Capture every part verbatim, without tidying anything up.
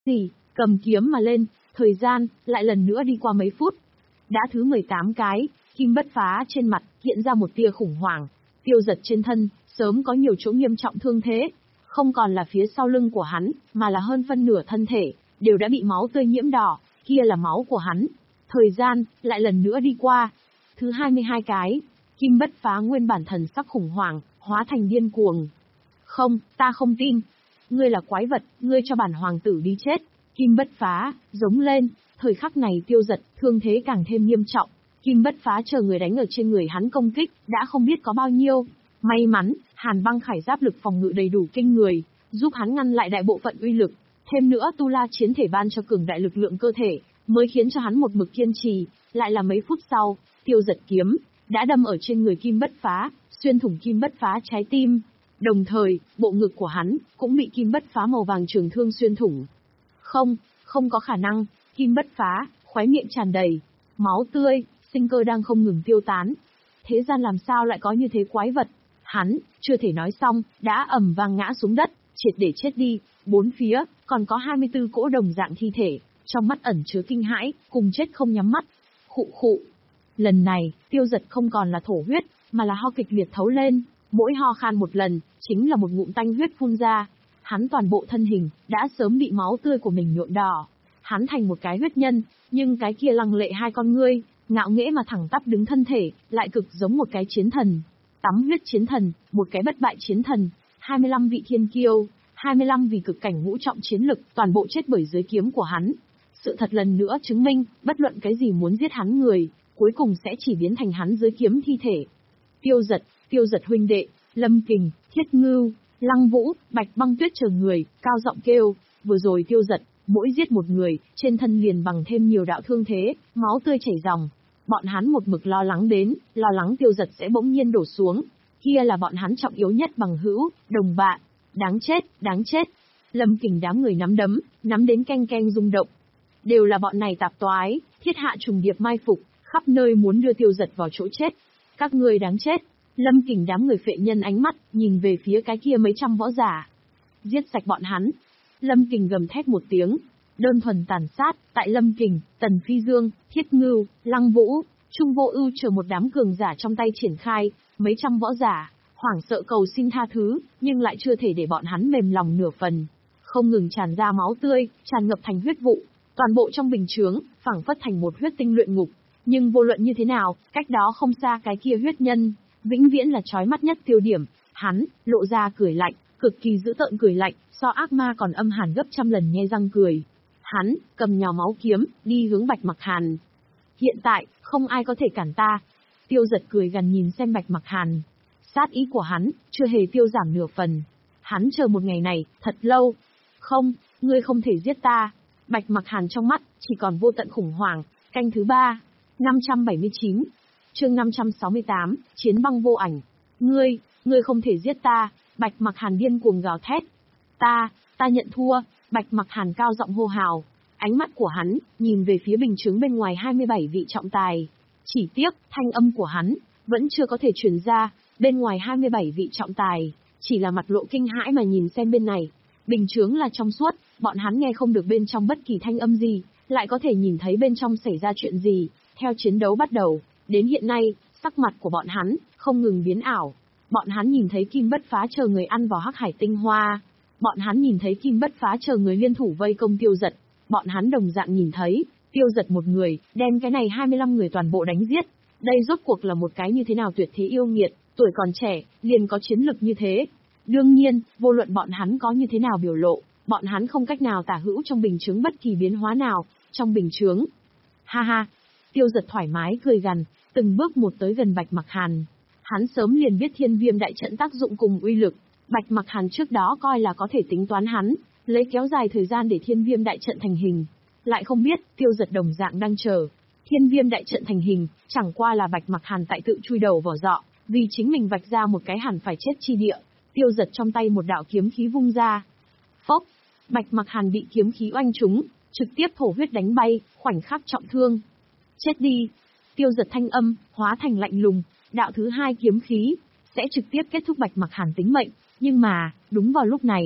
gì, cầm kiếm mà lên, thời gian, lại lần nữa đi qua mấy phút. Đã thứ mười tám cái, Kim Bất Phá trên mặt, hiện ra một tia khủng hoảng. Tiêu Giật trên thân, sớm có nhiều chỗ nghiêm trọng thương thế. Không còn là phía sau lưng của hắn, mà là hơn phân nửa thân thể, đều đã bị máu tươi nhiễm đỏ, kia là máu của hắn. Thời gian, lại lần nữa đi qua. Thứ hai mươi hai cái, Kim Bất Phá nguyên bản thần sắc khủng hoảng, hóa thành điên cuồng. Không, ta không tin. Ngươi là quái vật, ngươi cho bản hoàng tử đi chết. Kim Bất Phá, giống lên, thời khắc này Tiêu Giật, thương thế càng thêm nghiêm trọng. Kim Bất Phá chờ người đánh ở trên người hắn công kích, đã không biết có bao nhiêu. May mắn, Hàn Băng Khải giáp lực phòng ngự đầy đủ kinh người, giúp hắn ngăn lại đại bộ phận uy lực. Thêm nữa Tu La chiến thể ban cho cường đại lực lượng cơ thể, mới khiến cho hắn một mực kiên trì. Lại là mấy phút sau, Tiêu Giật kiếm đã đâm ở trên người Kim Bất Phá, xuyên thủng Kim Bất Phá trái tim. Đồng thời, bộ ngực của hắn cũng bị Kim Bất Phá màu vàng trường thương xuyên thủng. Không, không có khả năng. Kim Bất Phá, khóe miệng tràn đầy máu tươi, sinh cơ đang không ngừng tiêu tán. Thế gian làm sao lại có như thế quái vật? Hắn, chưa thể nói xong, đã ầm vang ngã xuống đất, triệt để chết đi. Bốn phía, còn có hai mươi tư cỗ đồng dạng thi thể, trong mắt ẩn chứa kinh hãi, cùng chết không nhắm mắt. Khụ khụ. Lần này, Tiêu Giật không còn là thổ huyết, mà là ho kịch liệt thấu lên. Mỗi ho khan một lần, chính là một ngụm tanh huyết phun ra. Hắn toàn bộ thân hình, đã sớm bị máu tươi của mình nhuộm đỏ. Hắn thành một cái huyết nhân, nhưng cái kia lăng lệ hai con ngươi, ngạo nghễ mà thẳng tắp đứng thân thể, lại cực giống một cái chiến thần. Tắm huyết chiến thần, một cái bất bại chiến thần, hai mươi lăm vị thiên kiêu, hai mươi lăm vị cực cảnh ngũ trọng chiến lực, toàn bộ chết bởi dưới kiếm của hắn. Sự thật lần nữa chứng minh, bất luận cái gì muốn giết hắn người, cuối cùng sẽ chỉ biến thành hắn dưới kiếm thi thể. Tiêu Giật, Tiêu Giật huynh đệ, Lâm Kình, Thiết Ngưu, Lăng Vũ, Bạch Băng Tuyết chờ người, cao giọng kêu, vừa rồi Tiêu Giật, mỗi giết một người, trên thân liền bằng thêm nhiều đạo thương thế, máu tươi chảy ròng. Bọn hắn một mực lo lắng đến, lo lắng Tiêu Giật sẽ bỗng nhiên đổ xuống. Kia là bọn hắn trọng yếu nhất bằng hữu, đồng bạn. Đáng chết, đáng chết. Lâm Kình đám người nắm đấm, nắm đến canh canh rung động. Đều là bọn này tạp toái, thiết hạ trùng điệp mai phục, khắp nơi muốn đưa Tiêu Giật vào chỗ chết. Các ngươi đáng chết. Lâm Kình đám người phệ nhân ánh mắt, nhìn về phía cái kia mấy trăm võ giả. Giết sạch bọn hắn. Lâm Kình gầm thét một tiếng. Đơn thuần tàn sát, tại Lâm Kình, Tần Phi Dương, Thiết Ngưu, Lăng Vũ, Trung Vô Ưu chờ một đám cường giả trong tay triển khai, mấy trăm võ giả, hoảng sợ cầu xin tha thứ, nhưng lại chưa thể để bọn hắn mềm lòng nửa phần. Không ngừng tràn ra máu tươi, tràn ngập thành huyết vụ, toàn bộ trong bình chướng, phảng phất thành một huyết tinh luyện ngục. Nhưng vô luận như thế nào, cách đó không xa cái kia huyết nhân, vĩnh viễn là chói mắt nhất tiêu điểm. Hắn lộ ra cười lạnh, cực kỳ dữ tợn cười lạnh, so ác ma còn âm hàn gấp trăm lần nhe răng cười. Hắn cầm nhào máu kiếm, đi hướng Bạch Mặc Hàn. Hiện tại, không ai có thể cản ta. Tiêu Giật cười gần nhìn xem Bạch Mặc Hàn. Sát ý của hắn, chưa hề tiêu giảm nửa phần. Hắn chờ một ngày này, thật lâu. Không, ngươi không thể giết ta. Bạch Mặc Hàn trong mắt, chỉ còn vô tận khủng hoảng. Canh thứ ba, năm trăm bảy mươi chín. Chương năm trăm sáu mươi tám, Chiến băng vô ảnh. Ngươi, ngươi không thể giết ta. Bạch Mặc Hàn điên cuồng gào thét. Ta, ta nhận thua. Bạch Mặc Hàn cao giọng hô hào. Ánh mắt của hắn, nhìn về phía bình chướng bên ngoài hai mươi bảy vị trọng tài. Chỉ tiếc, thanh âm của hắn, vẫn chưa có thể truyền ra. Bên ngoài hai mươi bảy vị trọng tài, chỉ là mặt lộ kinh hãi mà nhìn xem bên này. Bình chướng là trong suốt, bọn hắn nghe không được bên trong bất kỳ thanh âm gì, lại có thể nhìn thấy bên trong xảy ra chuyện gì. Theo chiến đấu bắt đầu, đến hiện nay, sắc mặt của bọn hắn, không ngừng biến ảo. Bọn hắn nhìn thấy Kim Bất Phá chờ người ăn vào hắc hải tinh hoa. Bọn hắn nhìn thấy Kim Bất Phá chờ người liên thủ vây công Tiêu Giật. Bọn hắn đồng dạng nhìn thấy, Tiêu Giật một người, đem cái này hai mươi lăm người toàn bộ đánh giết. Đây rốt cuộc là một cái như thế nào tuyệt thế yêu nghiệt, tuổi còn trẻ, liền có chiến lực như thế. Đương nhiên, vô luận bọn hắn có như thế nào biểu lộ, bọn hắn không cách nào tả hữu trong bình chướng bất kỳ biến hóa nào, trong bình chướng. Ha ha, Tiêu Giật thoải mái cười gằn, từng bước một tới gần Bạch Mặc Hàn. Hắn sớm liền biết Thiên Viêm đại trận tác dụng cùng uy lực. Bạch Mặc Hàn trước đó coi là có thể tính toán hắn, lấy kéo dài thời gian để Thiên Viêm đại trận thành hình. Lại không biết, Tiêu Giật đồng dạng đang chờ. Thiên Viêm đại trận thành hình, chẳng qua là Bạch Mặc Hàn tại tự chui đầu vào dọ, vì chính mình vạch ra một cái hẳn phải chết chi địa. Tiêu Giật trong tay một đạo kiếm khí vung ra. Phốc, Bạch Mặc Hàn bị kiếm khí oanh trúng, trực tiếp thổ huyết đánh bay, khoảnh khắc trọng thương. Chết đi. Tiêu Giật thanh âm, hóa thành lạnh lùng, đạo thứ hai kiếm khí, sẽ trực tiếp kết thúc Bạch Mặc Hàn tính mệnh. Nhưng mà, đúng vào lúc này,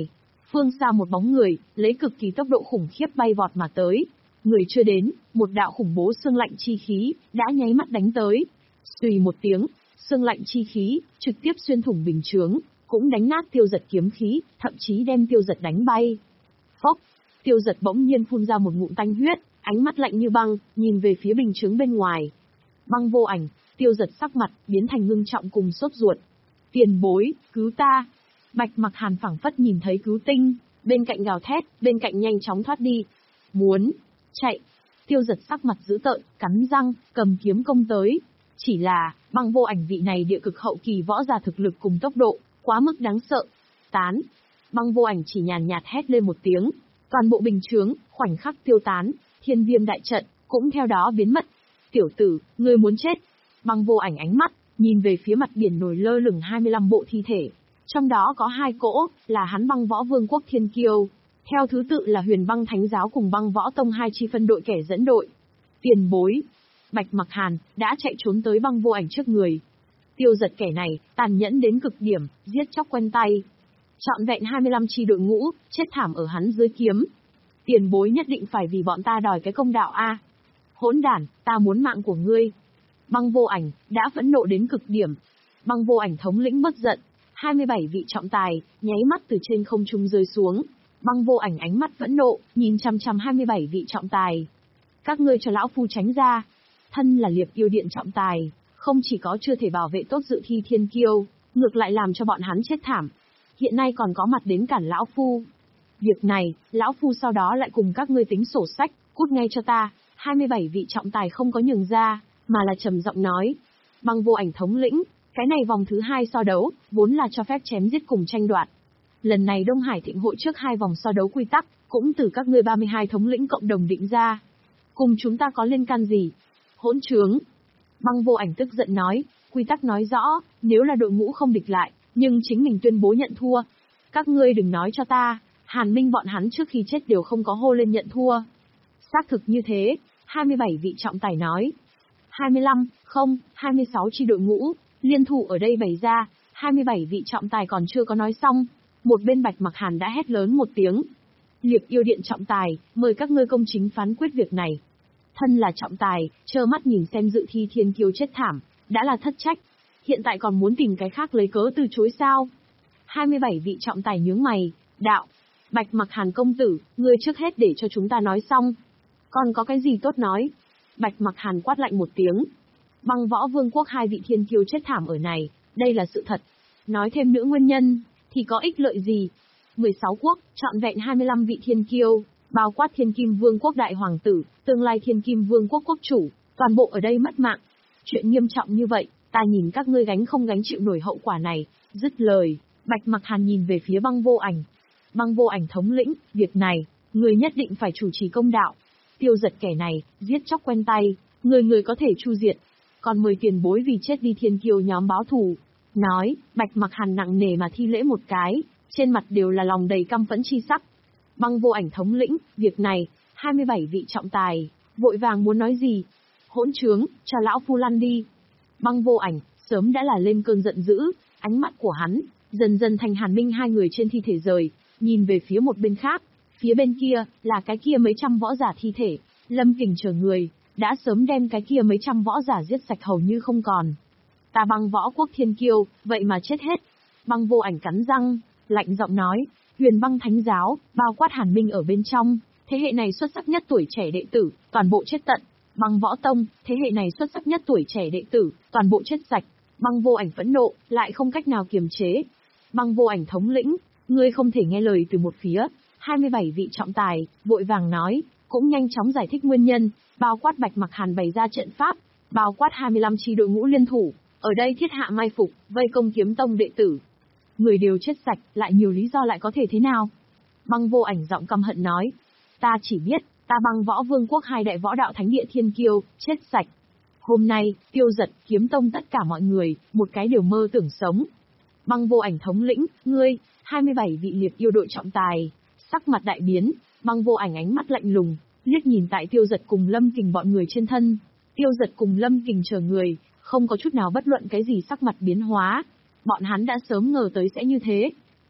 Phương xa một bóng người, lấy cực kỳ tốc độ khủng khiếp bay vọt mà tới. Người chưa đến, một đạo khủng bố xương lạnh chi khí, đã nháy mắt đánh tới. Xùy một tiếng, xương lạnh chi khí, trực tiếp xuyên thủng bình chướng, cũng đánh nát Tiêu Giật kiếm khí, thậm chí đem Tiêu Giật đánh bay. Phốc, Tiêu Giật bỗng nhiên phun ra một ngụm tanh huyết, ánh mắt lạnh như băng, nhìn về phía bình chướng bên ngoài. Băng vô ảnh, Tiêu Giật sắc mặt, biến thành ngưng trọng cùng sốt ruột. Tiền bối, cứu ta. Bạch Mặc Hàn phảng phất nhìn thấy cứu tinh, bên cạnh gào thét, bên cạnh nhanh chóng thoát đi. Muốn chạy. Tiêu Giật sắc mặt dữ tợn, cắn răng, cầm kiếm công tới. Chỉ là, băng vô ảnh vị này địa cực hậu kỳ võ giả thực lực cùng tốc độ, quá mức đáng sợ. Tán. Băng vô ảnh chỉ nhàn nhạt hét lên một tiếng. Toàn bộ bình chướng, khoảnh khắc tiêu tán, thiên viêm đại trận, cũng theo đó biến mất. Tiểu tử, ngươi muốn chết. Băng vô ảnh ánh mắt, nhìn về phía mặt biển nổi lơ lửng hai mươi lăm bộ thi thể. Trong đó có hai cỗ, là hắn băng võ vương quốc thiên kiêu. Theo thứ tự là huyền băng thánh giáo cùng băng võ tông hai chi phân đội kẻ dẫn đội. Tiền bối. Bạch Mặc Hàn, đã chạy trốn tới băng vô ảnh trước người. Tiêu Giật kẻ này, tàn nhẫn đến cực điểm, giết chóc quen tay. Trọn vẹn hai mươi lăm chi đội ngũ, chết thảm ở hắn dưới kiếm. Tiền bối nhất định phải vì bọn ta đòi cái công đạo a. Hỗn đản, ta muốn mạng của ngươi. Băng vô ảnh, đã phẫn nộ đến cực điểm. Băng vô ảnh thống lĩnh bất giận. hai mươi bảy vị trọng tài, nháy mắt từ trên không trung rơi xuống. Băng vô ảnh ánh mắt phẫn nộ, nhìn chằm chằm hai mươi bảy vị trọng tài. Các ngươi cho lão phu tránh ra. Thân là Liệp Yêu Điện trọng tài, không chỉ có chưa thể bảo vệ tốt dự thi thiên kiêu, ngược lại làm cho bọn hắn chết thảm. Hiện nay còn có mặt đến cản lão phu. Việc này, lão phu sau đó lại cùng các ngươi tính sổ sách, cút ngay cho ta. hai mươi bảy vị trọng tài không có nhường ra, mà là trầm giọng nói. Băng vô ảnh thống lĩnh, cái này vòng thứ hai so đấu, vốn là cho phép chém giết cùng tranh đoạt. Lần này Đông Hải Thịnh hội trước hai vòng so đấu quy tắc, cũng từ các ngươi ba mươi hai thống lĩnh cộng đồng định ra. Cùng chúng ta có liên can gì? Hỗn trướng. Băng vô ảnh tức giận nói, quy tắc nói rõ, nếu là đội ngũ không địch lại, nhưng chính mình tuyên bố nhận thua. Các ngươi đừng nói cho ta, Hàn Minh bọn hắn trước khi chết đều không có hô lên nhận thua. Xác thực như thế, hai mươi bảy vị trọng tài nói. hai mươi lăm, không, hai mươi sáu chi đội ngũ, liên thủ ở đây bày ra, hai mươi bảy vị trọng tài còn chưa có nói xong. Một bên Bạch Mặc Hàn đã hét lớn một tiếng. Liệp Yêu Điện trọng tài, mời các ngươi công chính phán quyết việc này. Thân là trọng tài, trơ mắt nhìn xem dự thi thiên kiêu chết thảm, đã là thất trách. Hiện tại còn muốn tìm cái khác lấy cớ từ chối sao? hai mươi bảy vị trọng tài nhướng mày, đạo. Bạch Mặc Hàn công tử, ngươi trước hết để cho chúng ta nói xong. Còn có cái gì tốt nói? Bạch Mặc Hàn quát lạnh một tiếng. Băng võ vương quốc hai vị thiên kiêu chết thảm ở này, đây là sự thật. Nói thêm nữa nguyên nhân, thì có ích lợi gì? mười sáu quốc, trọn vẹn hai mươi lăm vị thiên kiêu, bao quát Thiên Kim Vương quốc đại hoàng tử, tương lai Thiên Kim Vương quốc quốc chủ, toàn bộ ở đây mất mạng. Chuyện nghiêm trọng như vậy, ta nhìn các ngươi gánh không gánh chịu nổi hậu quả này. Dứt lời, Bạch Mặc Hàn nhìn về phía băng vô ảnh. Băng vô ảnh thống lĩnh, việc này, người nhất định phải chủ trì công đạo. Tiêu Giật kẻ này, giết chóc quen tay, người người có thể chu diệt. Còn mười tiền bối vì chết đi thiên kiêu nhóm báo thù. Nói, Bạch Mặc Hàn nặng nề mà thi lễ một cái, trên mặt đều là lòng đầy căm phẫn chi sắc. Băng vô ảnh thống lĩnh, việc này, hai mươi bảy vị trọng tài, vội vàng muốn nói gì? Hỗn trướng, cho lão phu lăn đi. Băng vô ảnh, sớm đã là lên cơn giận dữ, ánh mắt của hắn, dần dần thành Hàn Minh hai người trên thi thể rời, nhìn về phía một bên khác, phía bên kia, là cái kia mấy trăm võ giả thi thể, Lâm Kình chờ người, đã sớm đem cái kia mấy trăm võ giả giết sạch hầu như không còn. Ta băng võ quốc thiên kiêu, vậy mà chết hết. Băng vô ảnh cắn răng, lạnh giọng nói, huyền băng thánh giáo, bao quát Hàn Minh ở bên trong, thế hệ này xuất sắc nhất tuổi trẻ đệ tử, toàn bộ chết tận. Băng võ tông, thế hệ này xuất sắc nhất tuổi trẻ đệ tử, toàn bộ chết sạch. Băng vô ảnh phẫn nộ, lại không cách nào kiềm chế. Băng vô ảnh thống lĩnh, ngươi không thể nghe lời từ một phía. hai mươi bảy vị trọng tài, vội vàng nói, cũng nhanh chóng giải thích nguyên nhân, bao quát Bạch Mặc Hàn bày ra trận pháp, bao quát hai mươi lăm chi đội ngũ liên thủ, ở đây thiết hạ mai phục, vây công kiếm tông đệ tử. Người đều chết sạch, lại nhiều lý do lại có thể thế nào? Băng vô ảnh giọng căm hận nói, ta chỉ biết, ta băng võ vương quốc hai đại võ đạo thánh địa thiên kiêu, chết sạch. Hôm nay, Tiêu Giật, kiếm tông tất cả mọi người, một cái đều mơ tưởng sống. Băng vô ảnh thống lĩnh, ngươi, hai mươi bảy vị liệt yêu đội trọng tài, sắc mặt đại biến, băng vô ảnh ánh mắt lạnh lùng, liếc nhìn tại Tiêu Giật cùng Lâm Kình bọn người trên thân. Tiêu Giật cùng Lâm Kình chờ người, không có chút nào bất luận cái gì sắc mặt biến hóa. Bọn hắn đã sớm ngờ tới sẽ như thế.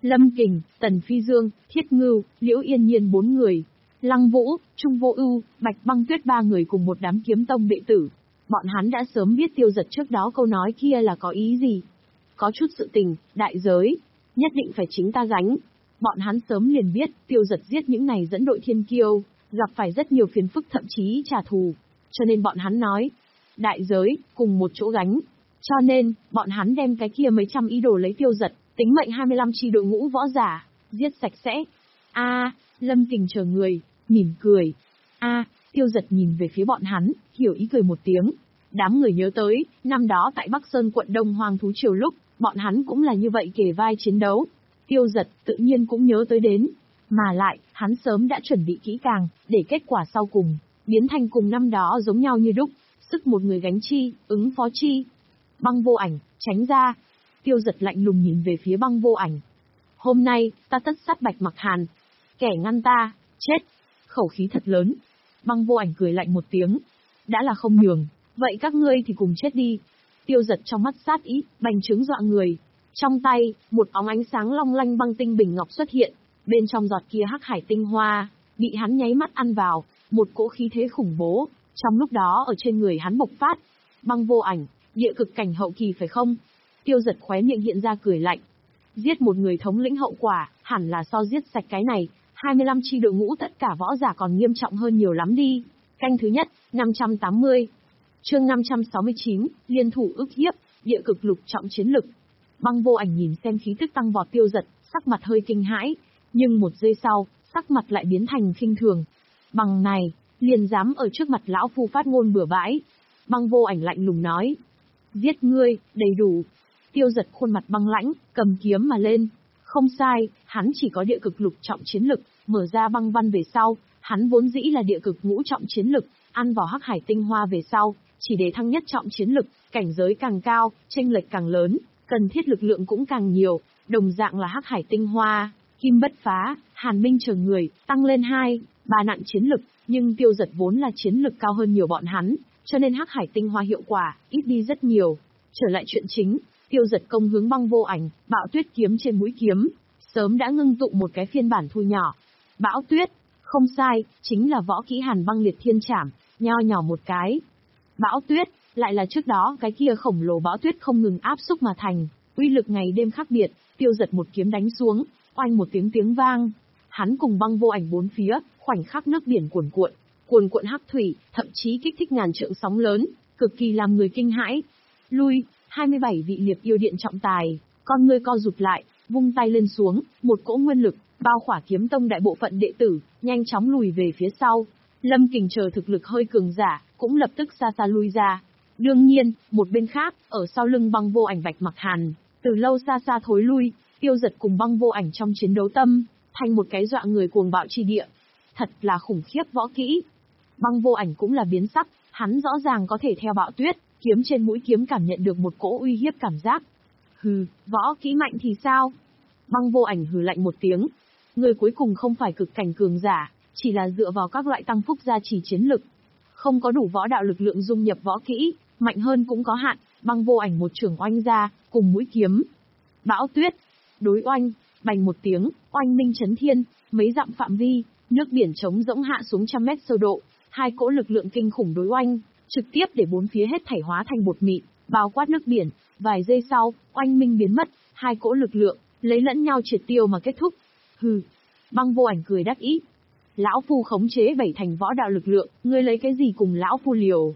Lâm Kình, Tần Phi Dương, Thiết Ngưu, Liễu Yên Nhiên bốn người, Lăng Vũ, Trung Vô Ưu, Bạch Băng Tuyết ba người cùng một đám kiếm tông đệ tử. Bọn hắn đã sớm biết Tiêu Giật trước đó câu nói kia là có ý gì. Có chút sự tình, đại giới, nhất định phải chính ta gánh. Bọn hắn sớm liền biết, Tiêu Giật giết những này dẫn đội thiên kiêu, gặp phải rất nhiều phiền phức thậm chí trả thù. Cho nên bọn hắn nói, đại giới, cùng một chỗ gánh. Cho nên, bọn hắn đem cái kia mấy trăm ý đồ lấy Tiêu Giật, tính mệnh hai mươi lăm chi đội ngũ võ giả, giết sạch sẽ. A, Lâm Kình chờ người, mỉm cười. A, Tiêu Giật nhìn về phía bọn hắn, hiểu ý cười một tiếng. Đám người nhớ tới, năm đó tại Bắc Sơn quận Đông Hoang thú triều lúc, bọn hắn cũng là như vậy kề vai chiến đấu. Tiêu Giật tự nhiên cũng nhớ tới đến. Mà lại, hắn sớm đã chuẩn bị kỹ càng, để kết quả sau cùng, biến thành cùng năm đó giống nhau như đúc, sức một người gánh chi, ứng phó chi. Băng Vô Ảnh, tránh ra. Tiêu Giật lạnh lùng nhìn về phía Băng Vô Ảnh. Hôm nay, ta tất sát Bạch Mặc Hàn. Kẻ ngăn ta, chết. Khẩu khí thật lớn. Băng Vô Ảnh cười lạnh một tiếng. Đã là không nhường, vậy các ngươi thì cùng chết đi. Tiêu Giật trong mắt sát ý, bành trướng dọa người. Trong tay, một óng ánh sáng long lanh băng tinh bình ngọc xuất hiện. Bên trong giọt kia hắc hải tinh hoa, bị hắn nháy mắt ăn vào, một cỗ khí thế khủng bố. Trong lúc đó ở trên người hắn bộc phát. Băng Vô Ảnh, địa cực cảnh hậu kỳ phải không? Tiêu Giật khóe miệng hiện ra cười lạnh. Giết một người thống lĩnh hậu quả, hẳn là so giết sạch cái này, hai mươi lăm chi đội ngũ tất cả võ giả còn nghiêm trọng hơn nhiều lắm đi. Canh thứ nhất, năm trăm tám mươi. Chương năm trăm sáu mươi chín, liên thủ ức hiếp, địa cực lục trọng chiến lực. Băng Vô Ảnh nhìn xem khí tức tăng vọt Tiêu Giật, sắc mặt hơi kinh hãi, nhưng một giây sau, sắc mặt lại biến thành khinh thường. Bằng này, liền dám ở trước mặt lão phu phát ngôn bừa bãi. Băng Vô Ảnh lạnh lùng nói. Giết ngươi, đầy đủ. Tiêu Giật khuôn mặt băng lãnh, cầm kiếm mà lên. Không sai, hắn chỉ có địa cực lục trọng chiến lực, mở ra băng văn về sau, hắn vốn dĩ là địa cực ngũ trọng chiến lực, ăn vào hắc hải tinh hoa về sau, chỉ để thăng nhất trọng chiến lực, cảnh giới càng cao, chênh lệch càng lớn, cần thiết lực lượng cũng càng nhiều, đồng dạng là hắc hải tinh hoa, kim bất phá, hàn minh chờ người, tăng lên hai, ba nặng chiến lực, nhưng Tiêu Giật vốn là chiến lực cao hơn nhiều bọn hắn, cho nên hắc hải tinh hoa hiệu quả ít đi rất nhiều. Trở lại chuyện chính, Tiêu Giật công hướng Băng Vô Ảnh, Bạo Tuyết kiếm trên mũi kiếm, sớm đã ngưng tụ một cái phiên bản thu nhỏ. Bão Tuyết, không sai, chính là võ kỹ Hàn Băng Liệt Thiên Trảm, nho nhỏ một cái. Bão Tuyết, lại là trước đó cái kia khổng lồ bão tuyết không ngừng áp xúc mà thành, uy lực ngày đêm khác biệt. Tiêu Giật một kiếm đánh xuống, oanh một tiếng tiếng vang. Hắn cùng Băng Vô Ảnh bốn phía, khoảnh khắc nước biển cuồn cuộn, cuồn cuộn hắc thủy, thậm chí kích thích ngàn trượng sóng lớn, cực kỳ làm người kinh hãi. Lui, hai mươi bảy vị liệp yêu điện trọng tài, con ngươi co rụt lại, vung tay lên xuống, một cỗ nguyên lực bao khỏa kiếm tông đại bộ phận đệ tử, nhanh chóng lùi về phía sau. Lâm Kình chờ thực lực hơi cường giả, cũng lập tức xa xa lui ra. Đương nhiên, một bên khác, ở sau lưng Băng Vô Ảnh Bạch Mặc Hàn, từ lâu xa xa thối lui. Tiêu Giật cùng Băng Vô Ảnh trong chiến đấu tâm, thành một cái dọa người cuồng bạo chi địa. Thật là khủng khiếp võ kỹ. Băng Vô Ảnh cũng là biến sắc, hắn rõ ràng có thể theo Bạo Tuyết kiếm trên mũi kiếm cảm nhận được một cỗ uy hiếp cảm giác. Hừ, võ kỹ mạnh thì sao? Băng Vô Ảnh hừ lạnh một tiếng. Người cuối cùng không phải cực cảnh cường giả, chỉ là dựa vào các loại tăng phúc gia trì chiến lực. Không có đủ võ đạo lực lượng dung nhập võ kỹ, mạnh hơn cũng có hạn. Băng Vô Ảnh một trường oanh ra, cùng mũi kiếm. Bão Tuyết, đối oanh, bành một tiếng, oanh minh chấn thiên, mấy dặm phạm vi, nước biển trống rỗng hạ xuống trăm mét sâu độ, hai cỗ lực lượng kinh khủng đối oanh, trực tiếp để bốn phía hết thảy hóa thành bột mịn, bao quát nước biển. Vài giây sau, oanh minh biến mất, hai cỗ lực lượng lấy lẫn nhau triệt tiêu mà kết thúc. Hừ, Băng Vô Ảnh cười đắc ý. Lão phu khống chế bảy thành võ đạo lực lượng, ngươi lấy cái gì cùng lão phu liều?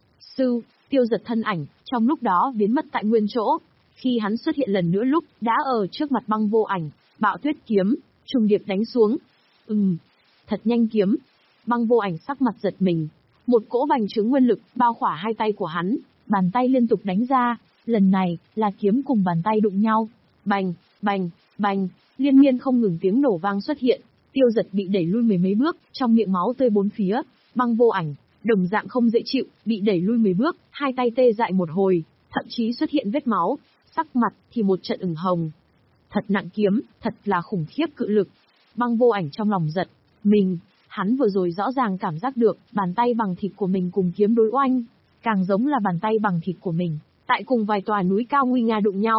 Sư, Tiêu Giật thân ảnh, trong lúc đó biến mất tại nguyên chỗ. Khi hắn xuất hiện lần nữa lúc, đã ở trước mặt Băng Vô Ảnh, Bạo Tuyết kiếm, trùng điệp đánh xuống. Ừm, thật nhanh kiếm. Băng Vô Ảnh sắc mặt giật mình. Một cỗ bành trướng nguyên lực, bao khỏa hai tay của hắn, bàn tay liên tục đánh ra. Lần này, là kiếm cùng bàn tay đụng nhau. Bành, bành, bành, liên miên không ngừng tiếng nổ vang xuất hiện. Tiêu Giật bị đẩy lui mười mấy bước, trong miệng máu tươi bốn phía. Băng Vô Ảnh, đồng dạng không dễ chịu, bị đẩy lui mười bước, hai tay tê dại một hồi, thậm chí xuất hiện vết máu, sắc mặt thì một trận ửng hồng. Thật nặng kiếm, thật là khủng khiếp cự lực. Băng Vô Ảnh trong lòng giật mình, hắn vừa rồi rõ ràng cảm giác được bàn tay bằng thịt của mình cùng kiếm đối oanh, càng giống là bàn tay bằng thịt của mình, tại cùng vài tòa núi cao nguy nga đụng nhau.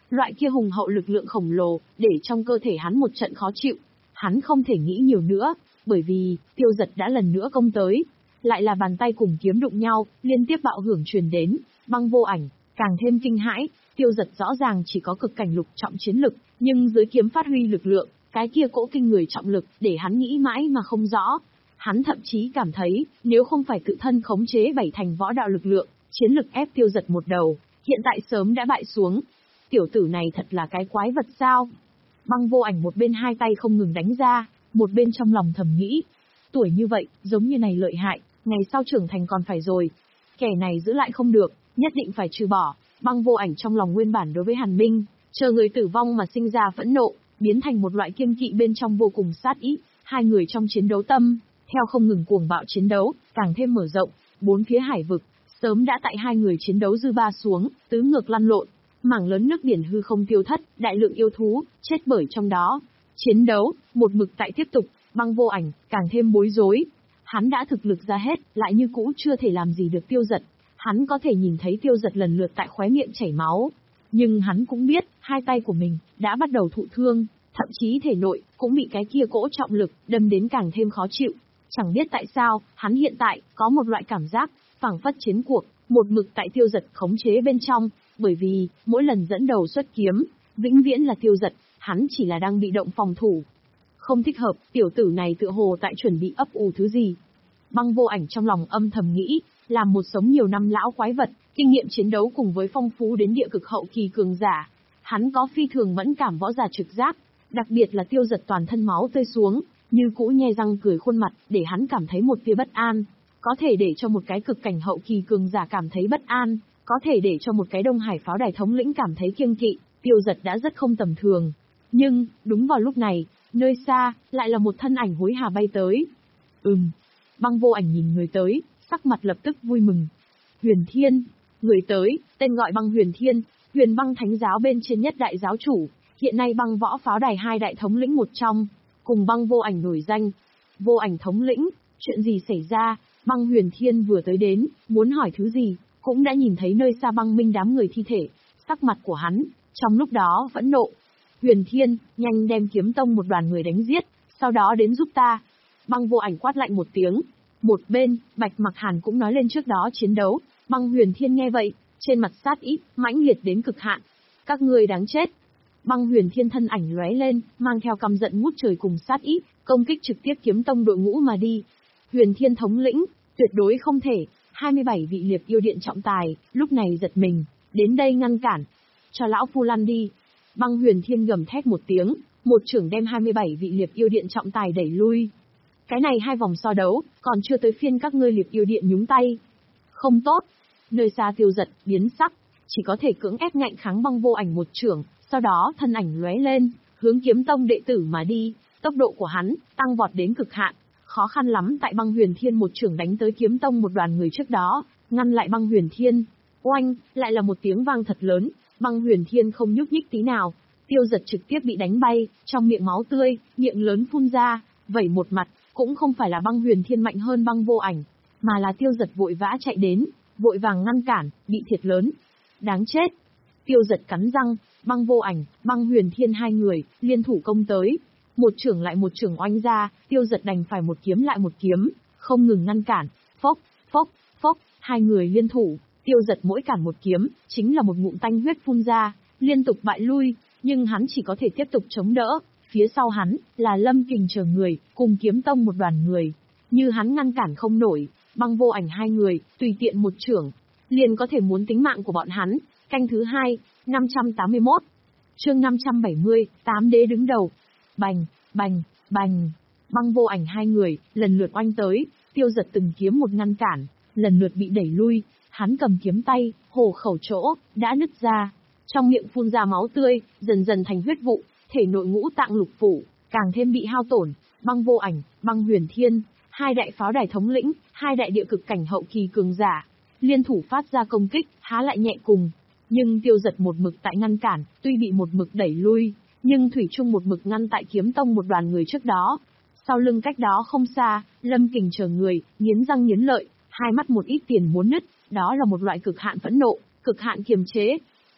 Loại kia hùng hậu lực lượng khổng lồ, để trong cơ thể hắn một trận khó chịu. Hắn không thể nghĩ nhiều nữa, bởi vì, Tiêu Giật đã lần nữa công tới. Lại là bàn tay cùng kiếm đụng nhau, liên tiếp bạo hưởng truyền đến, Băng Vô Ảnh, càng thêm kinh hãi. Tiêu Giật rõ ràng chỉ có cực cảnh lục trọng chiến lực, nhưng dưới kiếm phát huy lực lượng, cái kia cỗ kinh người trọng lực, để hắn nghĩ mãi mà không rõ. Hắn thậm chí cảm thấy, nếu không phải tự thân khống chế bảy thành võ đạo lực lượng, chiến lực ép Tiêu Giật một đầu, hiện tại sớm đã bại xuống. Tiểu tử này thật là cái quái vật sao? Băng Vô Ảnh một bên hai tay không ngừng đánh ra, một bên trong lòng thầm nghĩ. Tuổi như vậy, giống như này lợi hại, ngày sau trưởng thành còn phải rồi. Kẻ này giữ lại không được, nhất định phải trừ bỏ. Băng Vô Ảnh trong lòng nguyên bản đối với Hàn Minh, chờ người tử vong mà sinh ra phẫn nộ, biến thành một loại kiêng kỵ bên trong vô cùng sát ý. Hai người trong chiến đấu tâm, theo không ngừng cuồng bạo chiến đấu, càng thêm mở rộng, bốn phía hải vực, sớm đã tại hai người chiến đấu dư ba xuống, tứ ngược lăn lộn. Mảng lớn nước biển hư không tiêu thất, đại lượng yêu thú, chết bởi trong đó. Chiến đấu, một mực tại tiếp tục, Băng Vô Ảnh, càng thêm bối rối. Hắn đã thực lực ra hết, lại như cũ chưa thể làm gì được Tiêu Giật. Hắn có thể nhìn thấy Tiêu Giật lần lượt tại khóe miệng chảy máu. Nhưng hắn cũng biết, hai tay của mình, đã bắt đầu thụ thương, thậm chí thể nội, cũng bị cái kia cỗ trọng lực, đâm đến càng thêm khó chịu. Chẳng biết tại sao, hắn hiện tại, có một loại cảm giác, phảng phất chiến cuộc, một mực tại Tiêu Giật khống chế bên trong. Bởi vì, mỗi lần dẫn đầu xuất kiếm, vĩnh viễn là Tiêu Giật, hắn chỉ là đang bị động phòng thủ. Không thích hợp, tiểu tử này tựa hồ tại chuẩn bị ấp ủ thứ gì. Băng Vô Ảnh trong lòng âm thầm nghĩ, làm một sống nhiều năm lão quái vật, kinh nghiệm chiến đấu cùng với phong phú đến địa cực hậu kỳ cường giả. Hắn có phi thường mẫn cảm võ giả trực giác, đặc biệt là Tiêu Giật toàn thân máu tươi xuống, như cũ nhe răng cười khuôn mặt, để hắn cảm thấy một tia bất an. Có thể để cho một cái cực cảnh hậu kỳ cường giả cảm thấy bất an, có thể để cho một cái Đông Hải pháo đài thống lĩnh cảm thấy kiêng kỵ, Tiêu Giật đã rất không tầm thường. Nhưng, đúng vào lúc này, nơi xa, lại là một thân ảnh hối hả bay tới. Ừm, Băng Vô Ảnh nhìn người tới, sắc mặt lập tức vui mừng. Huyền Thiên, người tới, tên gọi Băng Huyền Thiên, Huyền Băng Thánh giáo bên trên nhất đại giáo chủ, hiện nay Băng Võ pháo đài hai đại thống lĩnh một trong, cùng Băng Vô Ảnh nổi danh. Vô Ảnh thống lĩnh, chuyện gì xảy ra? Băng Huyền Thiên vừa tới đến, muốn hỏi thứ gì, cũng đã nhìn thấy nơi xa Băng Minh đám người thi thể, sắc mặt của hắn, trong lúc đó phẫn nộ. Huyền Thiên, nhanh đem Kiếm Tông một đoàn người đánh giết, sau đó đến giúp ta. Băng Vô Ảnh quát lạnh một tiếng. Một bên, Bạch Mặc Hàn cũng nói lên trước đó chiến đấu. Băng Huyền Thiên nghe vậy, trên mặt sát ý, mãnh liệt đến cực hạn. Các ngươi đáng chết. Băng Huyền Thiên thân ảnh lóe lên, mang theo căm giận ngút trời cùng sát ý, công kích trực tiếp Kiếm Tông đội ngũ mà đi. Huyền Thiên thống lĩnh, tuyệt đối không thể. hai mươi bảy vị liệp yêu điện trọng tài, lúc này giật mình, đến đây ngăn cản. Cho lão phu lăn đi. Băng Huyền Thiên gầm thét một tiếng, một chưởng đem hai mươi bảy vị liệp yêu điện trọng tài đẩy lui. Cái này hai vòng so đấu, còn chưa tới phiên các ngươi liệp yêu điện nhúng tay. Không tốt. Nơi xa Tiêu Giật, biến sắc, chỉ có thể cưỡng ép ngạnh kháng Băng Vô Ảnh một chưởng, sau đó thân ảnh lóe lên, hướng Kiếm Tông đệ tử mà đi, tốc độ của hắn, tăng vọt đến cực hạn. Khó khăn lắm tại Băng Huyền Thiên một chưởng đánh tới Kiếm Tông một đoàn người trước đó, ngăn lại Băng Huyền Thiên. Oanh, lại là một tiếng vang thật lớn, Băng Huyền Thiên không nhúc nhích tí nào. Tiêu Giật trực tiếp bị đánh bay, trong miệng máu tươi, miệng lớn phun ra, vẩy một mặt, cũng không phải là Băng Huyền Thiên mạnh hơn Băng Vô Ảnh, mà là Tiêu Giật vội vã chạy đến, vội vàng ngăn cản, bị thiệt lớn. Đáng chết. Tiêu Giật cắn răng, Băng Vô Ảnh, Băng Huyền Thiên hai người, liên thủ công tới. Một chưởng lại một chưởng oanh ra, Tiêu Giật đành phải một kiếm lại một kiếm, không ngừng ngăn cản, phốc, phốc, phốc, hai người liên thủ, Tiêu Giật mỗi cản một kiếm, chính là một ngụm tanh huyết phun ra, liên tục bại lui, nhưng hắn chỉ có thể tiếp tục chống đỡ, phía sau hắn, là Lâm Kình chờ người, cùng Kiếm Tông một đoàn người. Như hắn ngăn cản không nổi, Băng Vô Ảnh hai người, tùy tiện một chưởng, liền có thể muốn tính mạng của bọn hắn. Canh thứ hai, năm trăm tám mươi mốt. Chương năm trăm bảy mươi, tám đế đứng đầu. Bành, bành, bành. Băng Vô Ảnh hai người, lần lượt oanh tới, Tiêu Giật từng kiếm một ngăn cản, lần lượt bị đẩy lui, hắn cầm kiếm tay, hổ khẩu chỗ, đã nứt ra. Trong miệng phun ra máu tươi, dần dần thành huyết vụ, thể nội ngũ tạng lục phủ, càng thêm bị hao tổn. Băng Vô Ảnh, Băng Huyền Thiên, hai đại pháo đài thống lĩnh, hai đại địa cực cảnh hậu kỳ cường giả, liên thủ phát ra công kích, há lại nhẹ cùng. Nhưng Tiêu Giật một mực tại ngăn cản, tuy bị một mực đẩy lui, nhưng thủy chung một mực ngăn tại Kiếm Tông một đoàn người trước đó. Sau lưng cách đó không xa, Lâm Kình chờ người, nghiến răng nghiến lợi, hai mắt một ít tiền muốn nứt, đó là một loại cực hạn phẫn nộ, cực hạn kiềm chế.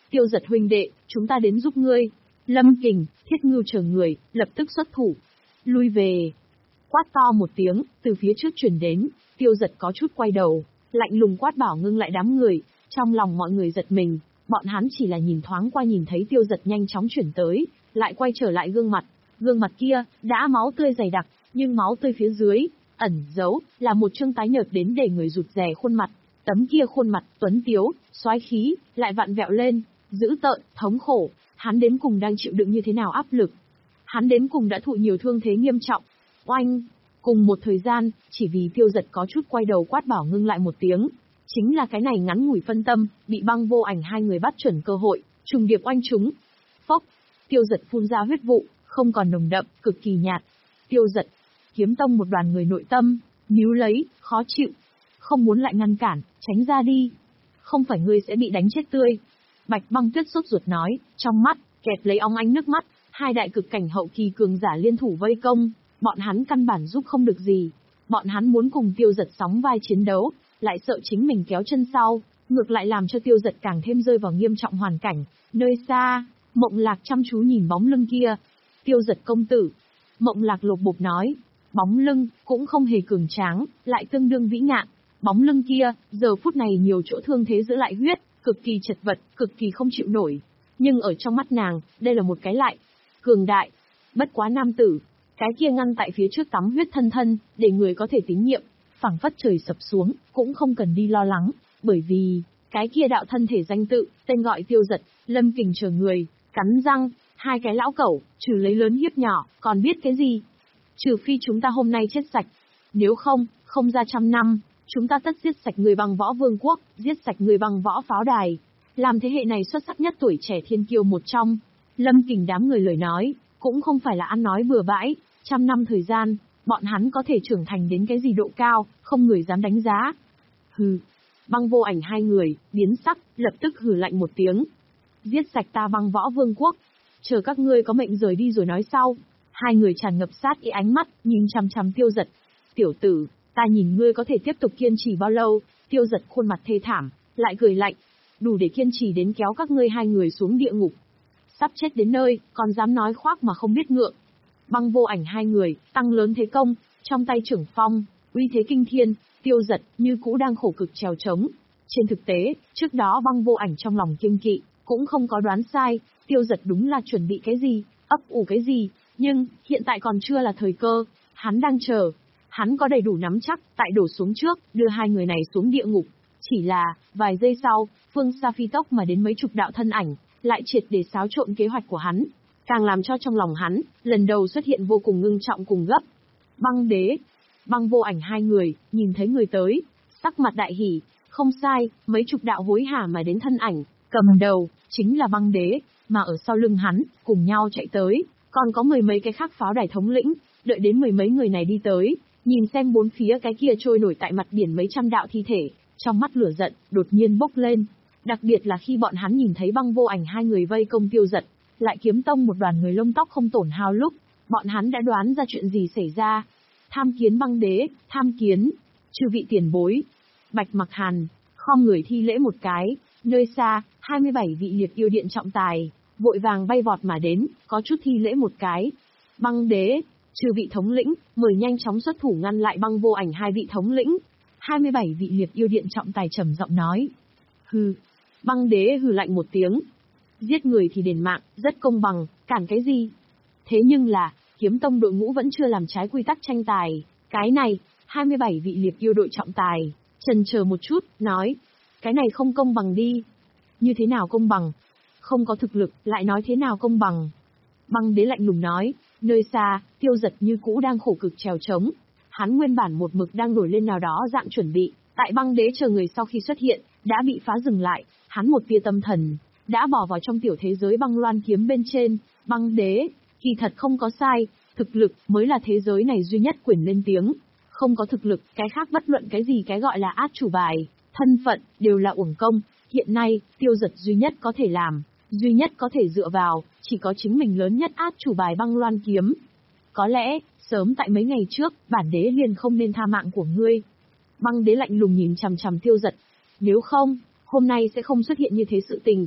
Tiêu Giật huynh đệ, chúng ta đến giúp ngươi. Lâm Kình, Thiết Ngưu chờ người, lập tức xuất thủ. Lui về. Quát to một tiếng, từ phía trước truyền đến, Tiêu Giật có chút quay đầu, lạnh lùng quát bảo ngưng lại đám người, trong lòng mọi người giật mình, bọn hắn chỉ là nhìn thoáng qua nhìn thấy Tiêu Giật nhanh chóng chuyển tới, lại quay trở lại gương mặt, gương mặt kia, đã máu tươi dày đặc, nhưng máu tươi phía dưới, ẩn giấu, là một trương tái nhợt đến để người rụt rè khuôn mặt, tấm kia khuôn mặt, tuấn tiếu, soái khí, lại vặn vẹo lên, dữ tợn, thống khổ, hắn đến cùng đang chịu đựng như thế nào áp lực. Hắn đến cùng đã thụ nhiều thương thế nghiêm trọng. Oanh! Cùng một thời gian, chỉ vì Tiêu Giật có chút quay đầu quát bảo ngưng lại một tiếng. Chính là cái này ngắn ngủi phân tâm, bị Băng Vô Ảnh hai người bắt chuẩn cơ hội, trùng điệp oanh chúng. Phốc! Tiêu Giật phun ra huyết vụ, không còn nồng đậm, cực kỳ nhạt. Tiêu Giật, Kiếm Tông một đoàn người nội tâm, níu lấy, khó chịu. Không muốn lại ngăn cản, tránh ra đi. Không phải ngươi sẽ bị đánh chết tươi. Bạch Băng Tuyết sốt ruột nói, trong mắt, kẹp lấy óng ánh nước mắt, hai đại cực cảnh hậu kỳ cường giả liên thủ vây công, bọn hắn căn bản giúp không được gì. Bọn hắn muốn cùng Tiêu Giật sóng vai chiến đấu, lại sợ chính mình kéo chân sau, ngược lại làm cho Tiêu Giật càng thêm rơi vào nghiêm trọng hoàn cảnh. Nơi xa, Mộng Lạc chăm chú nhìn bóng lưng kia. Tiêu Giật công tử. Mộng Lạc lột bột nói, bóng lưng, cũng không hề cường tráng, lại tương đương vĩ ngạn. Bóng lưng kia, giờ phút này nhiều chỗ thương thế giữ lại huyết, cực kỳ chật vật, cực kỳ không chịu nổi. Nhưng ở trong mắt nàng, đây là một cái lại cường đại, bất quá nam tử. Cái kia ngăn tại phía trước tắm huyết thân thân, để người có thể tín nhiệm, phảng phất trời sập xuống, cũng không cần đi lo lắng, bởi vì, cái kia đạo thân thể danh tự, tên gọi Tiêu Giật, Lâm Kình chờ người, cắn răng, hai cái lão cẩu, trừ lấy lớn hiếp nhỏ, còn biết cái gì? Trừ phi chúng ta hôm nay chết sạch, nếu không, không ra trăm năm, chúng ta tất giết sạch người Băng Võ Vương quốc, giết sạch người Băng Võ pháo đài, làm thế hệ này xuất sắc nhất tuổi trẻ thiên kiêu một trong. Lâm Kình đám người lời nói, cũng không phải là ăn nói bừa bãi, trăm năm thời gian, bọn hắn có thể trưởng thành đến cái gì độ cao, không người dám đánh giá. Hừ, Băng Vô Ảnh hai người, biến sắc, lập tức hừ lạnh một tiếng. Giết sạch ta Băng Võ Vương quốc, chờ các ngươi có mệnh rời đi rồi nói sau. Hai người tràn ngập sát ý ánh mắt, nhìn chằm chằm Tiêu Giật. Tiểu tử, ta nhìn ngươi có thể tiếp tục kiên trì bao lâu? Tiêu Giật khuôn mặt thê thảm, lại cười lạnh. Đủ để kiên trì đến kéo các ngươi hai người xuống địa ngục. Sắp chết đến nơi, còn dám nói khoác mà không biết ngượng. Băng Vô Ảnh hai người, tăng lớn thế công, trong tay trưởng phong, uy thế kinh thiên, Tiêu Giật như cũ đang khổ cực trèo trống. Trên thực tế, trước đó Băng Vô Ảnh trong lòng kiêng kỵ, cũng không có đoán sai, Tiêu Giật đúng là chuẩn bị cái gì, ấp ủ cái gì, nhưng, hiện tại còn chưa là thời cơ, hắn đang chờ. Hắn có đầy đủ nắm chắc, tại đổ xuống trước, đưa hai người này xuống địa ngục. Chỉ là, vài giây sau, phương xa phi tốc mà đến mấy chục đạo thân ảnh, lại triệt để xáo trộn kế hoạch của hắn. Càng làm cho trong lòng hắn, lần đầu xuất hiện vô cùng ngưng trọng cùng gấp. Băng Đế, Băng Vô Ảnh hai người, nhìn thấy người tới, sắc mặt đại hỉ, không sai, mấy chục đạo hối hả mà đến thân ảnh, cầm đầu, chính là Băng Đế, mà ở sau lưng hắn, cùng nhau chạy tới, còn có mười mấy cái khác pháo đài thống lĩnh, đợi đến mười mấy người này đi tới, nhìn xem bốn phía cái kia trôi nổi tại mặt biển mấy trăm đạo thi thể, trong mắt lửa giận, đột nhiên bốc lên. Đặc biệt là khi bọn hắn nhìn thấy Băng Vô Ảnh hai người vây công Tiêu Giật, lại Kiếm Tông một đoàn người lông tóc không tổn hao lúc, bọn hắn đã đoán ra chuyện gì xảy ra. Tham kiến Băng Đế, tham kiến, chư vị tiền bối. Bạch Mặc Hàn, khom người thi lễ một cái, nơi xa, hai mươi bảy vị liệt yêu điện trọng tài, vội vàng bay vọt mà đến, có chút thi lễ một cái. Băng Đế, chư vị thống lĩnh, mời nhanh chóng xuất thủ ngăn lại Băng Vô Ảnh hai vị thống lĩnh. hai mươi bảy vị liệt yêu điện trọng tài trầm giọng nói. Hừ, Băng Đế hừ lạnh một tiếng. Giết người thì đền mạng, rất công bằng, cản cái gì? Thế nhưng là, Kiếm Tông đội ngũ vẫn chưa làm trái quy tắc tranh tài. Cái này, hai mươi bảy vị liệt yêu đội trọng tài, chần chờ một chút, nói. Cái này không công bằng đi. Như thế nào công bằng? Không có thực lực, lại nói thế nào công bằng? Băng Đế lạnh lùng nói, nơi xa, Tiêu Giật như cũ đang khổ cực trèo trống. Hắn nguyên bản một mực đang đổi lên nào đó dạng chuẩn bị, tại Băng Đế chờ người sau khi xuất hiện, đã bị phá dừng lại, hắn một tia tâm thần, đã bỏ vào trong tiểu thế giới băng loan kiếm bên trên. Băng Đế, kỳ thật không có sai, thực lực mới là thế giới này duy nhất quyền lên tiếng. Không có thực lực, cái khác bất luận cái gì cái gọi là át chủ bài, thân phận, đều là uổng công. Hiện nay, Tiêu Giật duy nhất có thể làm, duy nhất có thể dựa vào, chỉ có chính mình lớn nhất át chủ bài băng loan kiếm. Có lẽ, sớm tại mấy ngày trước, bản đế liền không nên tha mạng của ngươi. Băng Đế lạnh lùng nhìn chằm chằm Tiêu Giật. Nếu không, hôm nay sẽ không xuất hiện như thế sự tình.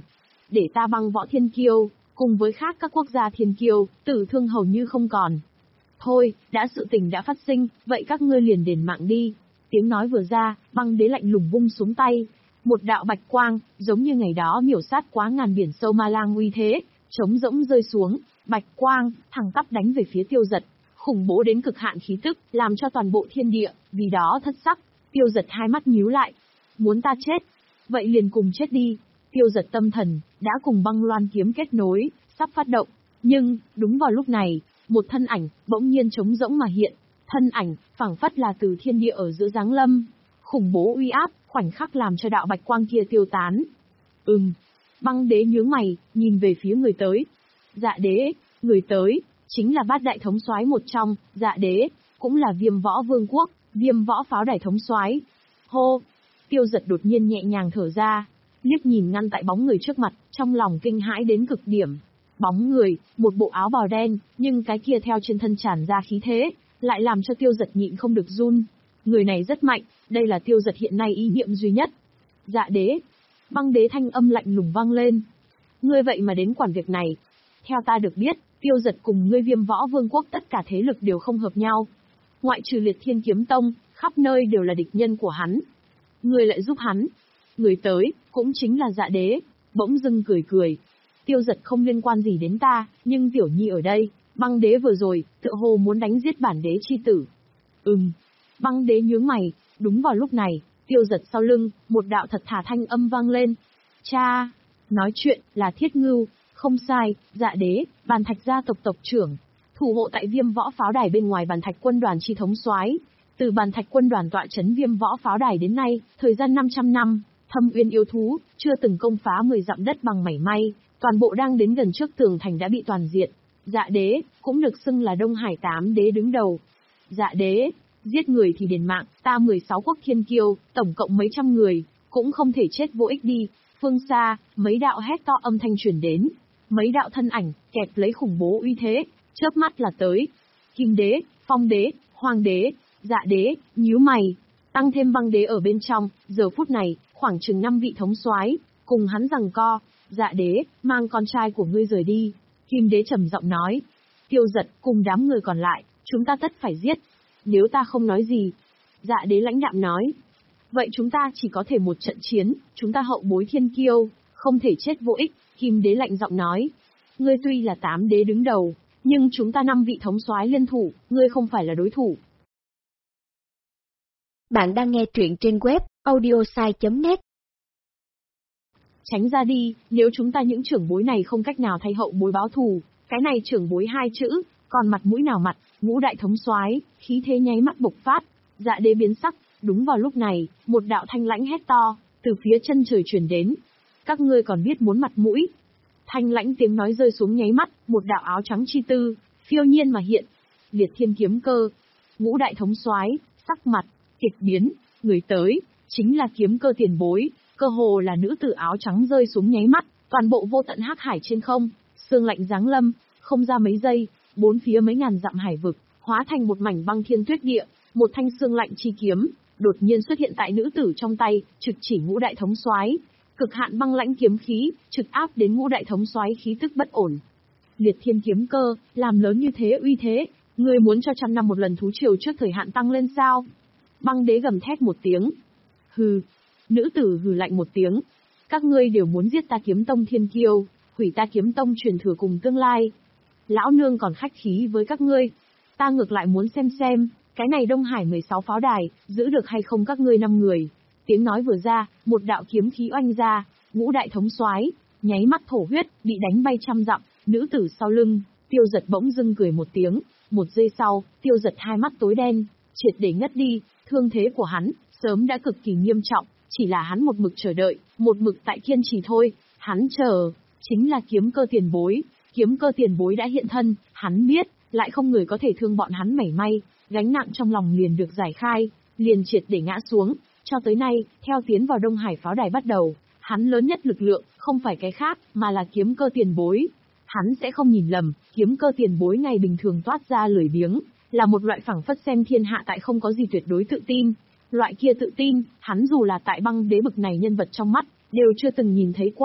để ta băng võ thiên kiêu, cùng với khác các quốc gia thiên kiêu, tử thương hầu như không còn. Thôi, đã sự tình đã phát sinh, vậy các ngươi liền đền mạng đi. Tiếng nói vừa ra, băng đế lạnh lùng vung xuống tay. Một đạo bạch quang, giống như ngày đó miểu sát quá ngàn biển sâu ma lang uy thế, trống rỗng rơi xuống, bạch quang, thẳng tắp đánh về phía Tiêu Dật, khủng bố đến cực hạn khí tức, làm cho toàn bộ thiên địa, vì đó thất sắc. Tiêu Dật hai mắt nhíu lại. Muốn ta chết? Vậy liền cùng chết đi. Tiêu Dật tâm thần, đã cùng băng loan kiếm kết nối, sắp phát động. Nhưng, đúng vào lúc này, một thân ảnh, bỗng nhiên trống rỗng mà hiện. Thân ảnh, phảng phất là từ thiên địa ở giữa giáng lâm. Khủng bố uy áp, khoảnh khắc làm cho đạo bạch quang kia tiêu tán. Ừm. Băng đế nhướng mày, nhìn về phía người tới. Dạ đế, người tới, chính là bát đại thống soái một trong, dạ đế, cũng là Viêm Võ Vương quốc, Viêm Võ Pháo Đài thống soái. Hô. Tiêu Dật đột nhiên nhẹ nhàng thở ra, liếc nhìn ngăn tại bóng người trước mặt, trong lòng kinh hãi đến cực điểm. Bóng người, một bộ áo bào đen, nhưng cái kia theo trên thân tràn ra khí thế, lại làm cho Tiêu Dật nhịn không được run. Người này rất mạnh, đây là Tiêu Dật hiện nay ý niệm duy nhất. Dạ đế. Băng đế thanh âm lạnh lùng vang lên. Ngươi vậy mà đến quản việc này. Theo ta được biết, Tiêu Dật cùng ngươi Viêm Võ Vương quốc tất cả thế lực đều không hợp nhau. Ngoại trừ Liệt Thiên Kiếm Tông, khắp nơi đều là địch nhân của hắn. Ngươi lại giúp hắn. Người tới, cũng chính là dạ đế, bỗng dưng cười cười. Tiêu Dật không liên quan gì đến ta, nhưng Tiểu Nhi ở đây, băng đế vừa rồi, tựa hồ muốn đánh giết bản đế chi tử. Ừm. Băng đế nhướng mày, đúng vào lúc này, Tiêu Dật sau lưng, một đạo thật thà thanh âm vang lên. Cha! Nói chuyện, là Thiết Ngưu, không sai, dạ đế, Bàn Thạch gia tộc tộc trưởng, thủ hộ tại Viêm Võ Pháo Đài bên ngoài Bàn Thạch quân đoàn chi thống soái. Từ Bàn Thạch quân đoàn tọa trấn Viêm Võ Pháo Đài đến nay, thời gian năm trăm năm, Thâm Uyên yêu thú, chưa từng công phá mười dặm đất bằng mảy may, toàn bộ đang đến gần trước tường thành đã bị toàn diệt. Dạ đế, cũng được xưng là Đông Hải tám đế đứng đầu. Dạ đế, giết người thì đền mạng, ta mười sáu quốc thiên kiêu, tổng cộng mấy trăm người, cũng không thể chết vô ích đi. Phương xa, mấy đạo hét to âm thanh truyền đến, mấy đạo thân ảnh, kẹp lấy khủng bố uy thế, chớp mắt là tới. Kim đế, Phong đế, Hoàng đế, Dạ đế, nhíu mày, tăng thêm băng đế ở bên trong, giờ phút này, khoảng chừng năm vị thống soái, cùng hắn giằng co. Dạ đế, mang con trai của ngươi rời đi. Kim đế trầm giọng nói. Tiêu Dật cùng đám người còn lại, chúng ta tất phải giết. Nếu ta không nói gì. Dạ đế lãnh đạm nói. Vậy chúng ta chỉ có thể một trận chiến, chúng ta hậu bối thiên kiêu, không thể chết vô ích. Kim đế lạnh giọng nói. Ngươi tuy là tám đế đứng đầu, nhưng chúng ta năm vị thống soái liên thủ, ngươi không phải là đối thủ. Bạn đang nghe truyện trên web audiosai chấm net. Tránh ra đi, nếu chúng ta những trưởng bối này không cách nào thay hậu bối báo thù, cái này trưởng bối hai chữ, còn mặt mũi nào mặt, ngũ đại thống soái, khí thế nháy mắt bộc phát, dạ đế biến sắc, đúng vào lúc này, một đạo thanh lãnh hét to, từ phía chân trời truyền đến. Các ngươi còn biết muốn mặt mũi. Thanh lãnh tiếng nói rơi xuống nháy mắt, một đạo áo trắng chi tư, phiêu nhiên mà hiện. Liệt Thiên Kiếm Cơ, ngũ đại thống soái, sắc mặt kịch biến, người tới, chính là Kiếm Cơ tiền bối, cơ hồ là nữ tử áo trắng rơi xuống nháy mắt, toàn bộ vô tận hắc hải trên không, sương lạnh giáng lâm, không ra mấy giây, bốn phía mấy ngàn dặm hải vực, hóa thành một mảnh băng thiên tuyết địa, một thanh sương lạnh chi kiếm, đột nhiên xuất hiện tại nữ tử trong tay, trực chỉ ngũ đại thống soái, cực hạn băng lãnh kiếm khí, trực áp đến ngũ đại thống soái khí tức bất ổn. Liệt Thiên Kiếm Cơ, làm lớn như thế uy thế, ngươi muốn cho trăm năm một lần thú triều trước thời hạn tăng lên sao? Băng đế gầm thét một tiếng. Hừ. Nữ tử hừ lạnh một tiếng. Các ngươi đều muốn giết ta Kiếm Tông thiên kiêu, hủy ta Kiếm Tông truyền thừa cùng tương lai. Lão nương còn khách khí với các ngươi. Ta ngược lại muốn xem xem, cái này Đông Hải mười sáu pháo đài, giữ được hay không các ngươi năm người. Tiếng nói vừa ra, một đạo kiếm khí oanh ra, ngũ đại thống soái, nháy mắt thổ huyết, bị đánh bay trăm dặm, nữ tử sau lưng, Tiêu Dật bỗng dưng cười một tiếng, một giây sau, Tiêu Dật hai mắt tối đen, triệt để ngất đi, thương thế của hắn, sớm đã cực kỳ nghiêm trọng, chỉ là hắn một mực chờ đợi, một mực tại kiên trì thôi, hắn chờ, chính là Kiếm Cơ tiền bối, Kiếm Cơ tiền bối đã hiện thân, hắn biết, lại không người có thể thương bọn hắn mảy may, gánh nặng trong lòng liền được giải khai, liền triệt để ngã xuống, cho tới nay, theo tiến vào Đông Hải pháo đài bắt đầu, hắn lớn nhất lực lượng, không phải cái khác, mà là Kiếm Cơ tiền bối. Hắn sẽ không nhìn lầm, Kiếm Cơ tiền bối ngày bình thường toát ra lười biếng, là một loại phảng phất xem thiên hạ tại không có gì tuyệt đối tự tin. Loại kia tự tin, hắn dù là tại băng đế bực này nhân vật trong mắt, đều chưa từng nhìn thấy qua.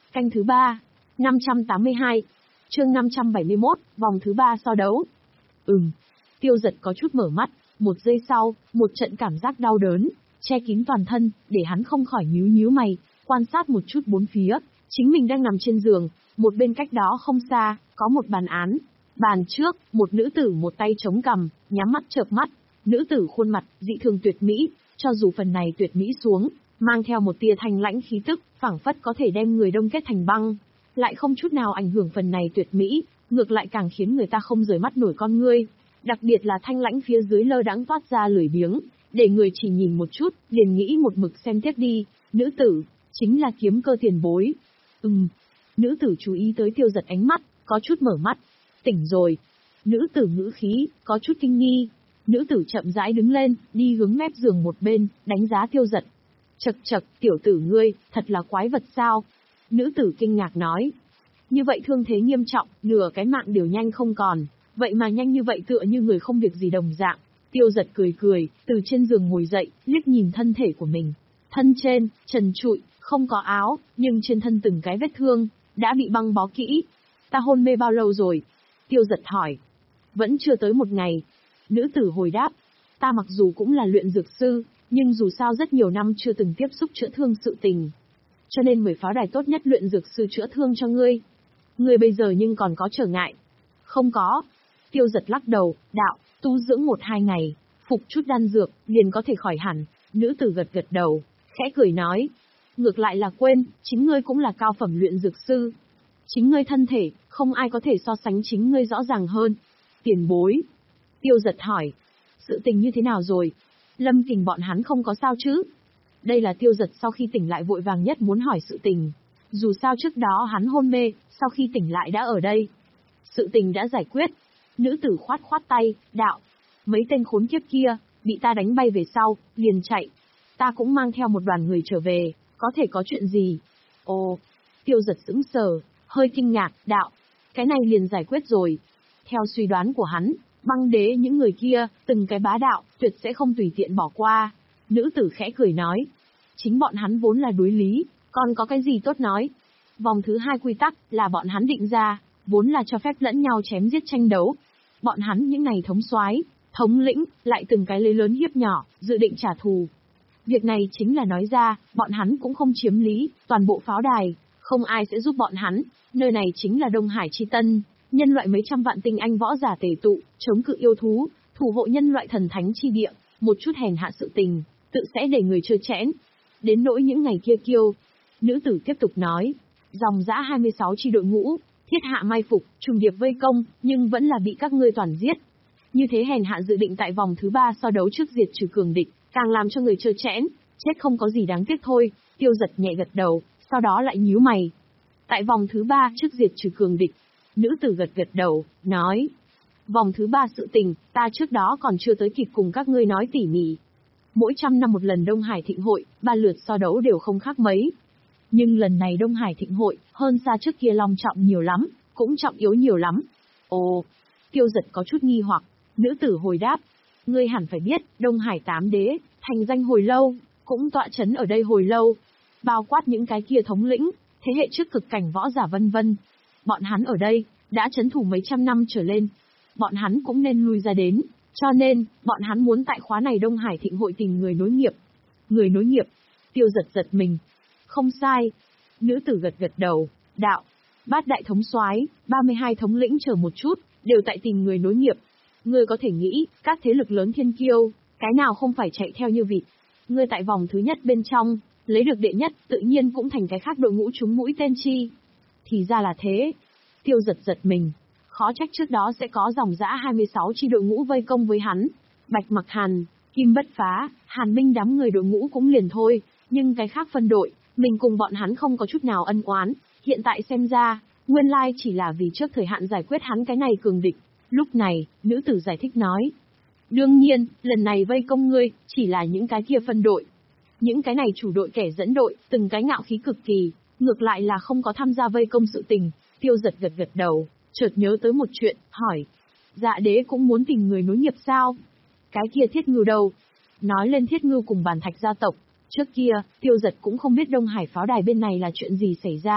Canh thứ ba, năm trăm tám mươi hai, chương năm trăm bảy mươi mốt, vòng thứ ba so đấu. Ừm, Tiêu Giật có chút mở mắt, một giây sau, một trận cảm giác đau đớn, che kín toàn thân, để hắn không khỏi nhíu nhíu mày, quan sát một chút bốn phía, chính mình đang nằm trên giường, một bên cách đó không xa, có một bàn án. Bàn trước, một nữ tử một tay chống cằm, nhắm mắt chợp mắt, nữ tử khuôn mặt, dị thường tuyệt mỹ, cho dù phần này tuyệt mỹ xuống, mang theo một tia thanh lãnh khí tức, phảng phất có thể đem người đông kết thành băng, lại không chút nào ảnh hưởng phần này tuyệt mỹ, ngược lại càng khiến người ta không rời mắt nổi con ngươi. Đặc biệt là thanh lãnh phía dưới lơ đãng toát ra lười biếng, để người chỉ nhìn một chút, liền nghĩ một mực xem tiếp đi, nữ tử, chính là Kiếm Cơ tiền bối. Ừm, nữ tử chú ý tới Tiêu Giật ánh mắt, có chút mở mắt, tỉnh rồi. Nữ tử ngữ khí, có chút kinh nghi. Nữ tử chậm rãi đứng lên, đi hướng mép giường một bên, đánh giá Tiêu Giật. Chậc chậc, tiểu tử ngươi, thật là quái vật sao? Nữ tử kinh ngạc nói. Như vậy thương thế nghiêm trọng, nửa cái mạng đều nhanh không còn, vậy mà nhanh như vậy tựa như người không việc gì đồng dạng. Tiêu Giật cười cười, từ trên giường ngồi dậy, liếc nhìn thân thể của mình. Thân trên, trần trụi, không có áo, nhưng trên thân từng cái vết thương, đã bị băng bó kỹ. Ta hôn mê bao lâu rồi? Tiêu Giật hỏi. Vẫn chưa tới một ngày. Nữ tử hồi đáp. Ta mặc dù cũng là luyện dược sư, nhưng dù sao rất nhiều năm chưa từng tiếp xúc chữa thương sự tình. Cho nên mười pháo đài tốt nhất luyện dược sư chữa thương cho ngươi. Ngươi bây giờ nhưng còn có trở ngại. Không có. Tiêu Giật lắc đầu, đạo, tu dưỡng một hai ngày, phục chút đan dược, liền có thể khỏi hẳn. Nữ tử gật gật đầu, khẽ cười nói. Ngược lại là quên, chính ngươi cũng là cao phẩm luyện dược sư. Chính ngươi thân thể, không ai có thể so sánh chính ngươi rõ ràng hơn. Tiền bối. Tiêu Giật hỏi. Sự tình như thế nào rồi? Lâm Kình bọn hắn không có sao chứ? Đây là Tiêu Giật sau khi tỉnh lại vội vàng nhất muốn hỏi sự tình. Dù sao trước đó hắn hôn mê, sau khi tỉnh lại đã ở đây. Sự tình đã giải quyết. Nữ tử khoát khoát tay, đạo. Mấy tên khốn kiếp kia, bị ta đánh bay về sau, liền chạy. Ta cũng mang theo một đoàn người trở về, có thể có chuyện gì? Ồ, Tiêu Giật sững sờ, hơi kinh ngạc, đạo. Cái này liền giải quyết rồi. Theo suy đoán của hắn, băng đế những người kia, từng cái bá đạo, tuyệt sẽ không tùy tiện bỏ qua. Nữ tử khẽ cười nói. Chính bọn hắn vốn là đối lý, còn có cái gì tốt nói. Vòng thứ hai quy tắc là bọn hắn định ra, vốn là cho phép lẫn nhau chém giết tranh đấu. Bọn hắn những ngày thống soái, thống lĩnh, lại từng cái lấy lớn hiếp nhỏ, dự định trả thù. Việc này chính là nói ra, bọn hắn cũng không chiếm lý, toàn bộ pháo đài, không ai sẽ giúp bọn hắn. Nơi này chính là Đông Hải Chi Tân, nhân loại mấy trăm vạn tinh anh võ giả tề tụ, chống cự yêu thú, thủ hộ nhân loại thần thánh chi địa, một chút hèn hạ sự tình, tự sẽ để người chơi chẽn. Đến nỗi những ngày kia kiêu, nữ tử tiếp tục nói, dòng dã hai mươi sáu chi đội ngũ, thiết hạ mai phục, trùng điệp vây công, nhưng vẫn là bị các ngươi toàn giết. Như thế hèn hạ dự định tại vòng thứ ba so đấu trước diệt trừ cường địch, càng làm cho người chơi chẽn, chết không có gì đáng tiếc thôi. Tiêu Giật nhẹ gật đầu, sau đó lại nhíu mày. Tại vòng thứ ba trước diệt trừ cường địch, nữ tử gật gật đầu, nói. Vòng thứ ba sự tình, ta trước đó còn chưa tới kịp cùng các ngươi nói tỉ mỉ. Mỗi trăm năm một lần Đông Hải Thịnh Hội, ba lượt so đấu đều không khác mấy. Nhưng lần này Đông Hải Thịnh Hội, hơn xa trước kia long trọng nhiều lắm, cũng trọng yếu nhiều lắm. Ồ, Tiêu Giật có chút nghi hoặc, nữ tử hồi đáp. Ngươi hẳn phải biết, Đông Hải tám đế, thành danh hồi lâu, cũng tọa chấn ở đây hồi lâu. Bao quát những cái kia thống lĩnh, thế hệ trước cực cảnh võ giả vân vân. Bọn hắn ở đây, đã chấn thủ mấy trăm năm trở lên. Bọn hắn cũng nên lui ra đến, cho nên, bọn hắn muốn tại khóa này Đông Hải Thịnh Hội tìm người nối nghiệp. Người nối nghiệp. Tiêu Giật giật mình. Không sai. Nữ tử gật gật đầu, đạo. Bát đại thống soái, ba mươi hai thống lĩnh chờ một chút, đều tại tìm người nối nghiệp. Ngươi có thể nghĩ, các thế lực lớn thiên kiêu, cái nào không phải chạy theo như vịt. Ngươi tại vòng thứ nhất bên trong, lấy được đệ nhất, tự nhiên cũng thành cái khác đội ngũ trúng mũi tên chi. Thì ra là thế. Tiêu Giật giật mình. Khó trách trước đó sẽ có dòng dã hai mươi sáu chi đội ngũ vây công với hắn. Bạch Mặc Hàn, Kim Bất Phá, Hàn Minh đám người đội ngũ cũng liền thôi, nhưng cái khác phân đội, mình cùng bọn hắn không có chút nào ân oán, hiện tại xem ra, nguyên lai chỉ là vì trước thời hạn giải quyết hắn cái này cường địch. Lúc này, nữ tử giải thích nói. Đương nhiên, lần này vây công ngươi, chỉ là những cái kia phân đội. Những cái này chủ đội kẻ dẫn đội, từng cái ngạo khí cực kỳ, ngược lại là không có tham gia vây công sự tình. Tiêu Giật gật gật đầu, chợt nhớ tới một chuyện, hỏi. Dạ đế cũng muốn tìm người nối nghiệp sao? Cái kia Thiết Ngưu đâu? Nói lên Thiết Ngưu cùng Bàn Thạch gia tộc, trước kia, Tiêu Giật cũng không biết Đông Hải pháo đài bên này là chuyện gì xảy ra.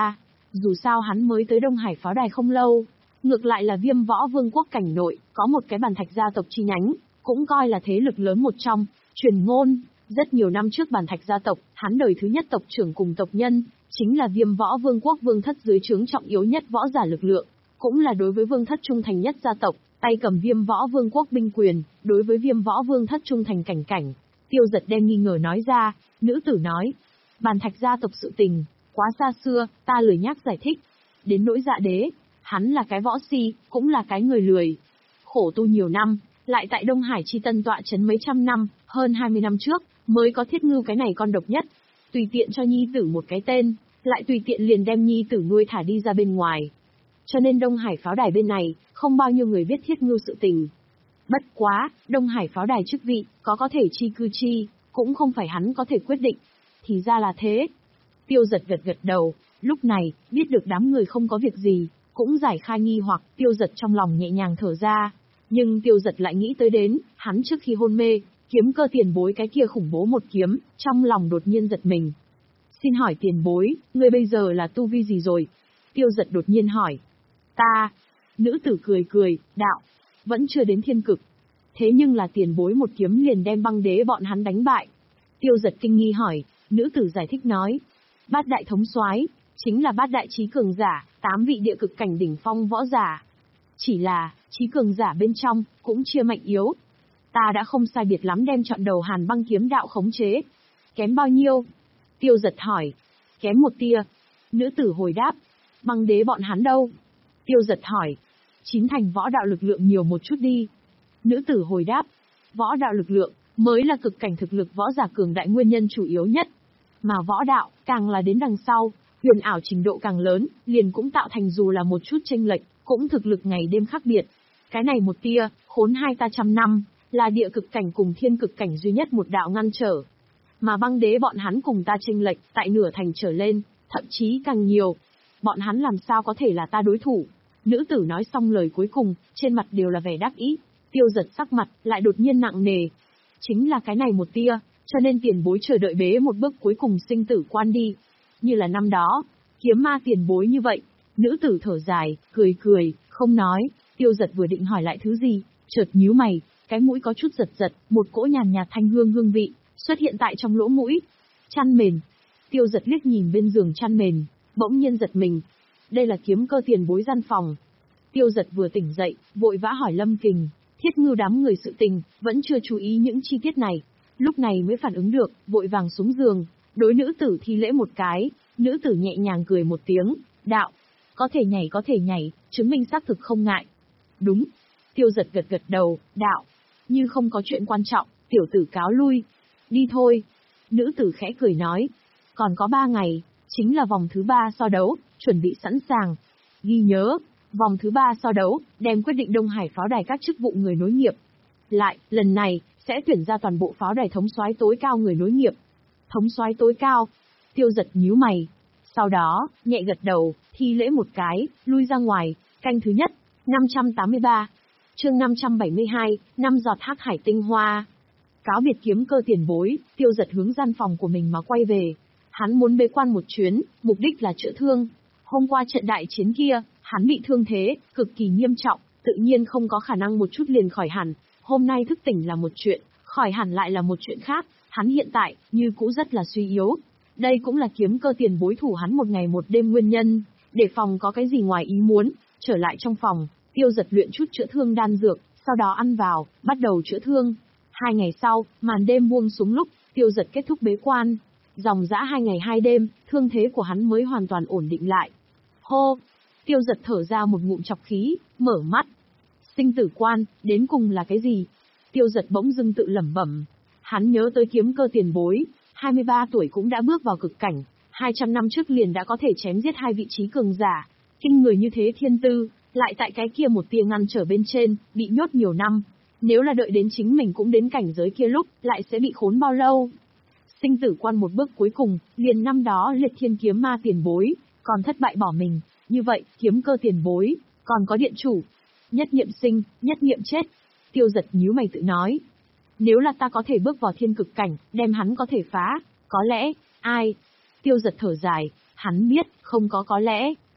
Dù sao hắn mới tới Đông Hải pháo đài không lâu. Ngược lại là Viêm Võ Vương quốc cảnh nội, có một cái Bàn Thạch gia tộc chi nhánh, cũng coi là thế lực lớn một trong. Truyền ngôn, rất nhiều năm trước Bàn Thạch gia tộc, hắn đời thứ nhất tộc trưởng cùng tộc nhân, chính là Viêm Võ Vương quốc vương thất dưới trướng trọng yếu nhất võ giả lực lượng, cũng là đối với vương thất trung thành nhất gia tộc, tay cầm Viêm Võ Vương quốc binh quyền, đối với Viêm Võ Vương thất trung thành cảnh cảnh. Tiêu Giật đem nghi ngờ nói ra, nữ tử nói, Bàn Thạch gia tộc sự tình, quá xa xưa, ta lười nhắc giải thích. Đến nỗi Dạ Đế, hắn là cái võ si, cũng là cái người lười. Khổ tu nhiều năm, lại tại Đông Hải chi tân tọa trấn mấy trăm năm, hơn hai mươi năm trước, mới có Thiết Ngưu cái này con độc nhất. Tùy tiện cho nhi tử một cái tên, lại tùy tiện liền đem nhi tử nuôi thả đi ra bên ngoài. Cho nên Đông Hải pháo đài bên này, không bao nhiêu người biết Thiết Ngưu sự tình. Bất quá, Đông Hải pháo đài chức vị, có có thể chi cư chi, cũng không phải hắn có thể quyết định. Thì ra là thế. Tiêu Giật gật gật đầu, lúc này, biết được đám người không có việc gì, cũng giải khai nghi hoặc, Tiêu Giật trong lòng nhẹ nhàng thở ra. Nhưng Tiêu Giật lại nghĩ tới đến, hắn trước khi hôn mê, kiếm cơ tiền bối cái kia khủng bố một kiếm, trong lòng đột nhiên giật mình. Xin hỏi tiền bối, người bây giờ là tu vi gì rồi? Tiêu Giật đột nhiên hỏi. Ta, nữ tử cười cười, đạo, vẫn chưa đến thiên cực. Thế nhưng là tiền bối một kiếm liền đem băng đế bọn hắn đánh bại. Tiêu Giật kinh nghi hỏi, nữ tử giải thích nói. Bát đại thống soái chính là bát đại trí cường giả, tám vị địa cực cảnh đỉnh phong võ giả. Chỉ là, trí cường giả bên trong, cũng chia mạnh yếu. Ta đã không sai biệt lắm đem chọn đầu Hàn băng kiếm đạo khống chế. Kém bao nhiêu? Tiêu Giật hỏi. Kém một tia. Nữ tử hồi đáp. Băng đế bọn hắn đâu? Tiêu Giật hỏi. Chín thành võ đạo lực lượng nhiều một chút đi. Nữ tử hồi đáp. Võ đạo lực lượng, mới là cực cảnh thực lực võ giả cường đại nguyên nhân chủ yếu nhất. Mà võ đạo, càng là đến đằng sau, huyền ảo trình độ càng lớn, liền cũng tạo thành dù là một chút chênh lệch, cũng thực lực ngày đêm khác biệt. Cái này một tia, khốn hai ta trăm năm, là địa cực cảnh cùng thiên cực cảnh duy nhất một đạo ngăn trở. Mà băng đế bọn hắn cùng ta chênh lệch, tại nửa thành trở lên, thậm chí càng nhiều. Bọn hắn làm sao có thể là ta đối thủ? Nữ tử nói xong lời cuối cùng, trên mặt đều là vẻ đắc ý. Tiêu Giật sắc mặt, lại đột nhiên nặng nề. Chính là cái này một tia, cho nên tiền bối chờ đợi bế một bước cuối cùng sinh tử quan đi. Như là năm đó, kiếm ma tiền bối như vậy. Nữ tử thở dài, cười cười, không nói. Tiêu Giật vừa định hỏi lại thứ gì, chợt nhíu mày, cái mũi có chút giật giật, một cỗ nhàn nhạt thanh hương hương vị xuất hiện tại trong lỗ mũi. Chăn mền. Tiêu Giật liếc nhìn bên giường chăn mền, bỗng nhiên giật mình. Đây là kiếm cơ tiền bối gian phòng. Tiêu Giật vừa tỉnh dậy, vội vã hỏi Lâm Kình, Thiết Ngưu đám người sự tình, vẫn chưa chú ý những chi tiết này. Lúc này mới phản ứng được, vội vàng xuống giường, đối nữ tử thi lễ một cái. Nữ tử nhẹ nhàng cười một tiếng, đạo, có thể nhảy có thể nhảy, chứng minh xác thực không ngại. Đúng. Tiêu Giật gật gật đầu, đạo, như không có chuyện quan trọng, tiểu tử cáo lui. Đi thôi. Nữ tử khẽ cười nói, còn có ba ngày, chính là vòng thứ ba so đấu, chuẩn bị sẵn sàng. Ghi nhớ, vòng thứ ba so đấu, đem quyết định Đông Hải pháo đài các chức vụ người nối nghiệp. Lại, lần này, sẽ tuyển ra toàn bộ pháo đài thống soái tối cao người nối nghiệp. Thống soái tối cao. Tiêu Giật nhíu mày. Sau đó, nhẹ gật đầu, thi lễ một cái, lui ra ngoài. Canh thứ nhất, năm trăm tám mươi ba. Chương năm trăm bảy mươi hai, năm giọt hắc hải tinh hoa. Cáo biệt kiếm cơ tiền bối, Tiêu Giật hướng gian phòng của mình mà quay về. Hắn muốn bế quan một chuyến, mục đích là chữa thương. Hôm qua trận đại chiến kia, hắn bị thương thế, cực kỳ nghiêm trọng, tự nhiên không có khả năng một chút liền khỏi hẳn. Hôm nay thức tỉnh là một chuyện, khỏi hẳn lại là một chuyện khác. Hắn hiện tại, như cũ rất là suy yếu. Đây cũng là kiếm cơ tiền bối thủ hắn một ngày một đêm nguyên nhân. Để phòng có cái gì ngoài ý muốn, trở lại trong phòng, Tiêu Giật luyện chút chữa thương đan dược, sau đó ăn vào, bắt đầu chữa thương. Hai ngày sau, màn đêm buông xuống lúc, Tiêu Giật kết thúc bế quan. Dòng dã hai ngày hai đêm, thương thế của hắn mới hoàn toàn ổn định lại. Hô! Tiêu Giật thở ra một ngụm chọc khí, mở mắt. Sinh tử quan, đến cùng là cái gì? Tiêu Giật bỗng dưng tự lẩm bẩm. Hắn nhớ tới kiếm cơ tiền bối, hai mươi ba tuổi cũng đã bước vào cực cảnh, hai trăm năm trước liền đã có thể chém giết hai vị trí cường giả. Kinh người như thế thiên tư, lại tại cái kia một tia ngăn trở bên trên, bị nhốt nhiều năm. Nếu là đợi đến chính mình cũng đến cảnh giới kia lúc, lại sẽ bị khốn bao lâu? Sinh tử quan một bước cuối cùng, liền năm đó liệt thiên kiếm ma tiền bối, còn thất bại bỏ mình. Như vậy, kiếm cơ tiền bối, còn có điện chủ. Nhất niệm sinh, nhất niệm chết. Tiêu Giật nhíu mày tự nói. Nếu là ta có thể bước vào thiên cực cảnh, đem hắn có thể phá, có lẽ, ai? Tiêu Giật thở dài, hắn biết, không có có lẽ.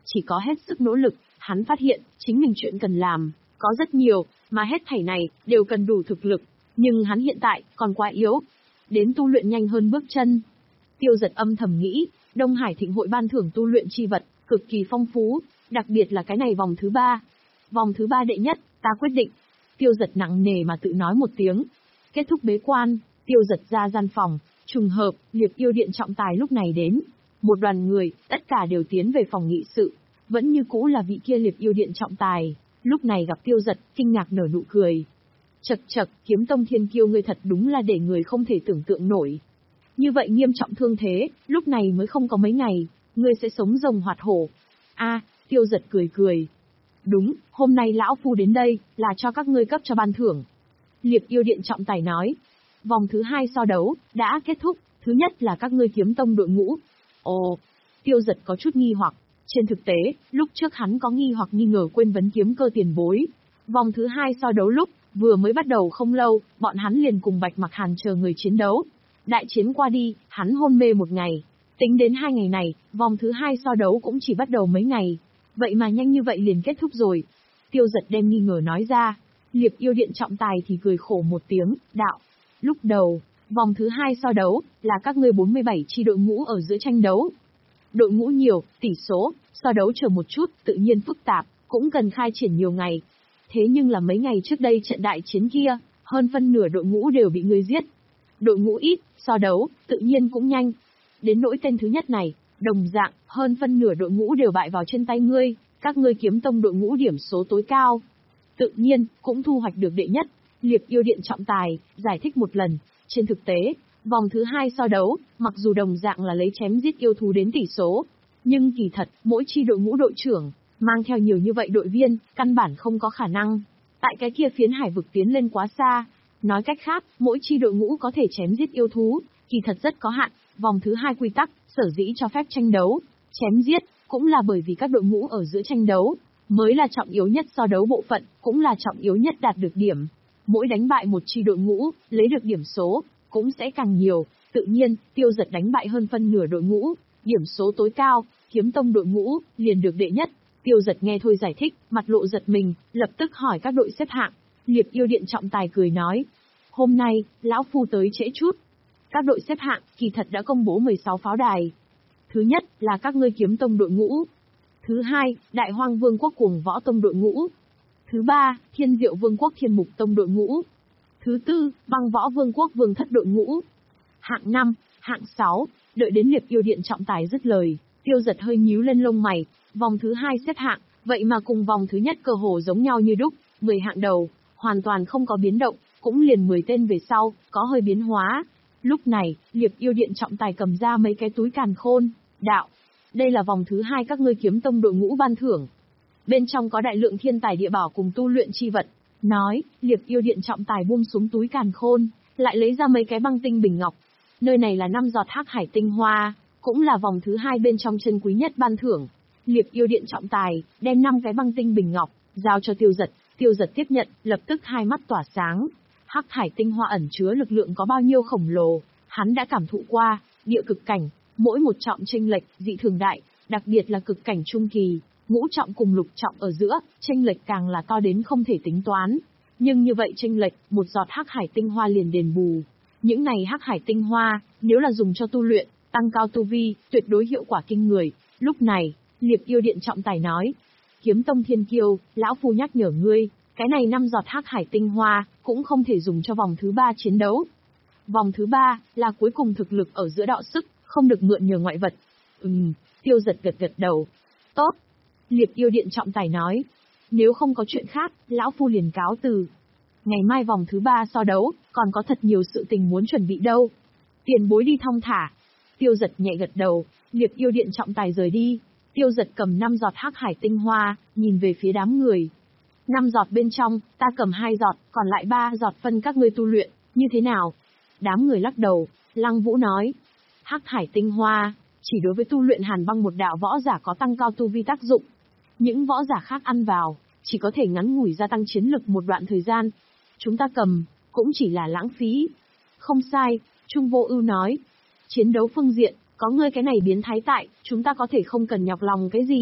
Chỉ có hết sức nỗ lực, hắn phát hiện, chính mình chuyện cần làm, có rất nhiều, mà hết thảy này, đều cần đủ thực lực. Nhưng hắn hiện tại, còn quá yếu. Đến tu luyện nhanh hơn bước chân. Tiêu Giật âm thầm nghĩ, Đông Hải Thịnh hội ban thưởng tu luyện chi vật, cực kỳ phong phú, đặc biệt là cái này vòng thứ ba. Vòng thứ ba đệ nhất, ta quyết định. Tiêu Giật nặng nề mà tự nói một tiếng. Kết thúc bế quan, Tiêu Giật ra gian phòng, trùng hợp, Liệp Yêu Điện trọng tài lúc này đến. Một đoàn người, tất cả đều tiến về phòng nghị sự. Vẫn như cũ là vị kia Liệp Yêu Điện trọng tài, lúc này gặp Tiêu Giật, kinh ngạc nở nụ cười. Chậc chậc, Kiếm Tông thiên kiêu ngươi thật đúng là để người không thể tưởng tượng nổi. Như vậy nghiêm trọng thương thế, lúc này mới không có mấy ngày, ngươi sẽ sống rồng hoạt hổ. A, Tiêu Giật cười cười. Đúng, hôm nay lão phu đến đây, là cho các ngươi cấp cho ban thưởng. Liệp Yêu Điện trọng tài nói. Vòng thứ hai so đấu, đã kết thúc, thứ nhất là các ngươi Kiếm Tông đội ngũ. Ồ, Tiêu Giật có chút nghi hoặc. Trên thực tế, lúc trước hắn có nghi hoặc nghi ngờ quên vấn kiếm cơ tiền bối. Vòng thứ hai so đấu lúc, vừa mới bắt đầu không lâu, bọn hắn liền cùng Bạch Mặc Hàn chờ người chiến đấu. Đại chiến qua đi, hắn hôn mê một ngày. Tính đến hai ngày này, vòng thứ hai so đấu cũng chỉ bắt đầu mấy ngày. Vậy mà nhanh như vậy liền kết thúc rồi. Tiêu Giật đem nghi ngờ nói ra. Liệp Yêu Điện trọng tài thì cười khổ một tiếng, đạo. Lúc đầu, vòng thứ hai so đấu, là các ngươi bốn mươi bảy chi đội ngũ ở giữa tranh đấu. Đội ngũ nhiều, tỷ số, so đấu chờ một chút, tự nhiên phức tạp, cũng cần khai triển nhiều ngày. Thế nhưng là mấy ngày trước đây trận đại chiến kia, hơn phân nửa đội ngũ đều bị ngươi giết. Đội ngũ ít, so đấu, tự nhiên cũng nhanh. Đến nỗi tên thứ nhất này, đồng dạng, hơn phân nửa đội ngũ đều bại vào trên tay ngươi, các ngươi Kiếm Tông đội ngũ điểm số tối cao. Tự nhiên, cũng thu hoạch được đệ nhất. Liệp Yêu Điện trọng tài, giải thích một lần. Trên thực tế, vòng thứ hai so đấu, mặc dù đồng dạng là lấy chém giết yêu thú đến tỷ số, nhưng kỳ thật, mỗi chi đội ngũ đội trưởng, mang theo nhiều như vậy đội viên, căn bản không có khả năng. Tại cái kia phiến hải vực tiến lên quá xa. Nói cách khác, mỗi chi đội ngũ có thể chém giết yêu thú, kỳ thật rất có hạn. Vòng thứ hai quy tắc, sở dĩ cho phép tranh đấu, chém giết, cũng là bởi vì các đội ngũ ở giữa tranh đấu, mới là trọng yếu nhất so đấu bộ phận, cũng là trọng yếu nhất đạt được điểm. Mỗi đánh bại một chi đội ngũ, lấy được điểm số, cũng sẽ càng nhiều. Tự nhiên, Tiêu Giật đánh bại hơn phân nửa đội ngũ, điểm số tối cao, Kiếm Tông đội ngũ, liền được đệ nhất. Tiêu Giật nghe thôi giải thích, mặt lộ giật mình, lập tức hỏi các đội xếp hạng. Liệp Yêu Điện trọng tài cười nói. Hôm nay, lão phu tới trễ chút. Các đội xếp hạng, kỳ thật đã công bố mười sáu pháo đài. Thứ nhất, là các ngươi Kiếm Tông đội ngũ. Thứ hai, Đại Hoang Vương quốc Cuồng Võ Tông đội ngũ. Thứ ba, Thiên Diệu Vương quốc Thiên Mục Tông đội ngũ. Thứ tư, Băng Võ Vương quốc Vương Thất đội ngũ. Hạng năm, hạng sáu, đợi đến Liệp Yêu Điện trọng tài dứt lời, Tiêu Giật hơi nhíu lên lông mày, vòng thứ hai xếp hạng, vậy mà cùng vòng thứ nhất cơ hồ giống nhau như đúc, mười hạng đầu, hoàn toàn không có biến động, cũng liền mười tên về sau, có hơi biến hóa. Lúc này, Liệp Yêu Điện trọng tài cầm ra mấy cái túi càn khôn, đạo. Đây là vòng thứ hai các ngươi Kiếm Tông đội ngũ ban thưởng. Bên trong có đại lượng thiên tài địa bảo cùng tu luyện chi vật. Nói, Liệp Yêu Điện trọng tài buông xuống túi càn khôn, lại lấy ra mấy cái băng tinh bình ngọc. Nơi này là năm giọt hắc hải tinh hoa, cũng là vòng thứ hai bên trong chân quý nhất ban thưởng. Liệp Yêu Điện trọng tài, đem năm cái băng tinh bình ngọc, giao cho Tiêu Giật. Tiêu Giật tiếp nhận, lập tức hai mắt tỏa sáng. Hắc hải tinh hoa ẩn chứa lực lượng có bao nhiêu khổng lồ, hắn đã cảm thụ qua, địa cực cảnh, mỗi một trọng chênh lệch, dị thường đại, đặc biệt là cực cảnh trung kỳ, ngũ trọng cùng lục trọng ở giữa, chênh lệch càng là to đến không thể tính toán. Nhưng như vậy chênh lệch, một giọt hắc hải tinh hoa liền đền bù. Những này hắc hải tinh hoa, nếu là dùng cho tu luyện, tăng cao tu vi, tuyệt đối hiệu quả kinh người. Lúc này, Liệp Yêu Điện trọng tài nói, Kiếm Tông thiên kiêu, lão phu nhắc nhở ngươi, cái này năm giọt hắc hải tinh hoa, cũng không thể dùng cho vòng thứ ba chiến đấu. Vòng thứ ba, là cuối cùng thực lực ở giữa đọ sức, không được mượn nhờ ngoại vật. Ừm, Tiêu Giật gật gật đầu. Tốt. Liệp Yêu Điện trọng tài nói, nếu không có chuyện khác, lão phu liền cáo từ. Ngày mai vòng thứ ba so đấu, còn có thật nhiều sự tình muốn chuẩn bị đâu. Tiền bối đi thong thả. Tiêu Giật nhẹ gật đầu, Liệp Yêu Điện trọng tài rời đi. Tiêu Giật cầm năm giọt hắc hải tinh hoa, nhìn về phía đám người. Năm giọt bên trong, ta cầm hai giọt, còn lại ba giọt phân các ngươi tu luyện, như thế nào? Đám người lắc đầu, Lăng Vũ nói. Hắc hải tinh hoa, chỉ đối với tu luyện hàn băng một đạo võ giả có tăng cao tu vi tác dụng. Những võ giả khác ăn vào, chỉ có thể ngắn ngủi gia tăng chiến lực một đoạn thời gian. Chúng ta cầm, cũng chỉ là lãng phí. Không sai, Trung Vô Ưu nói. Chiến đấu phương diện, có ngươi cái này biến thái tại, chúng ta có thể không cần nhọc lòng cái gì.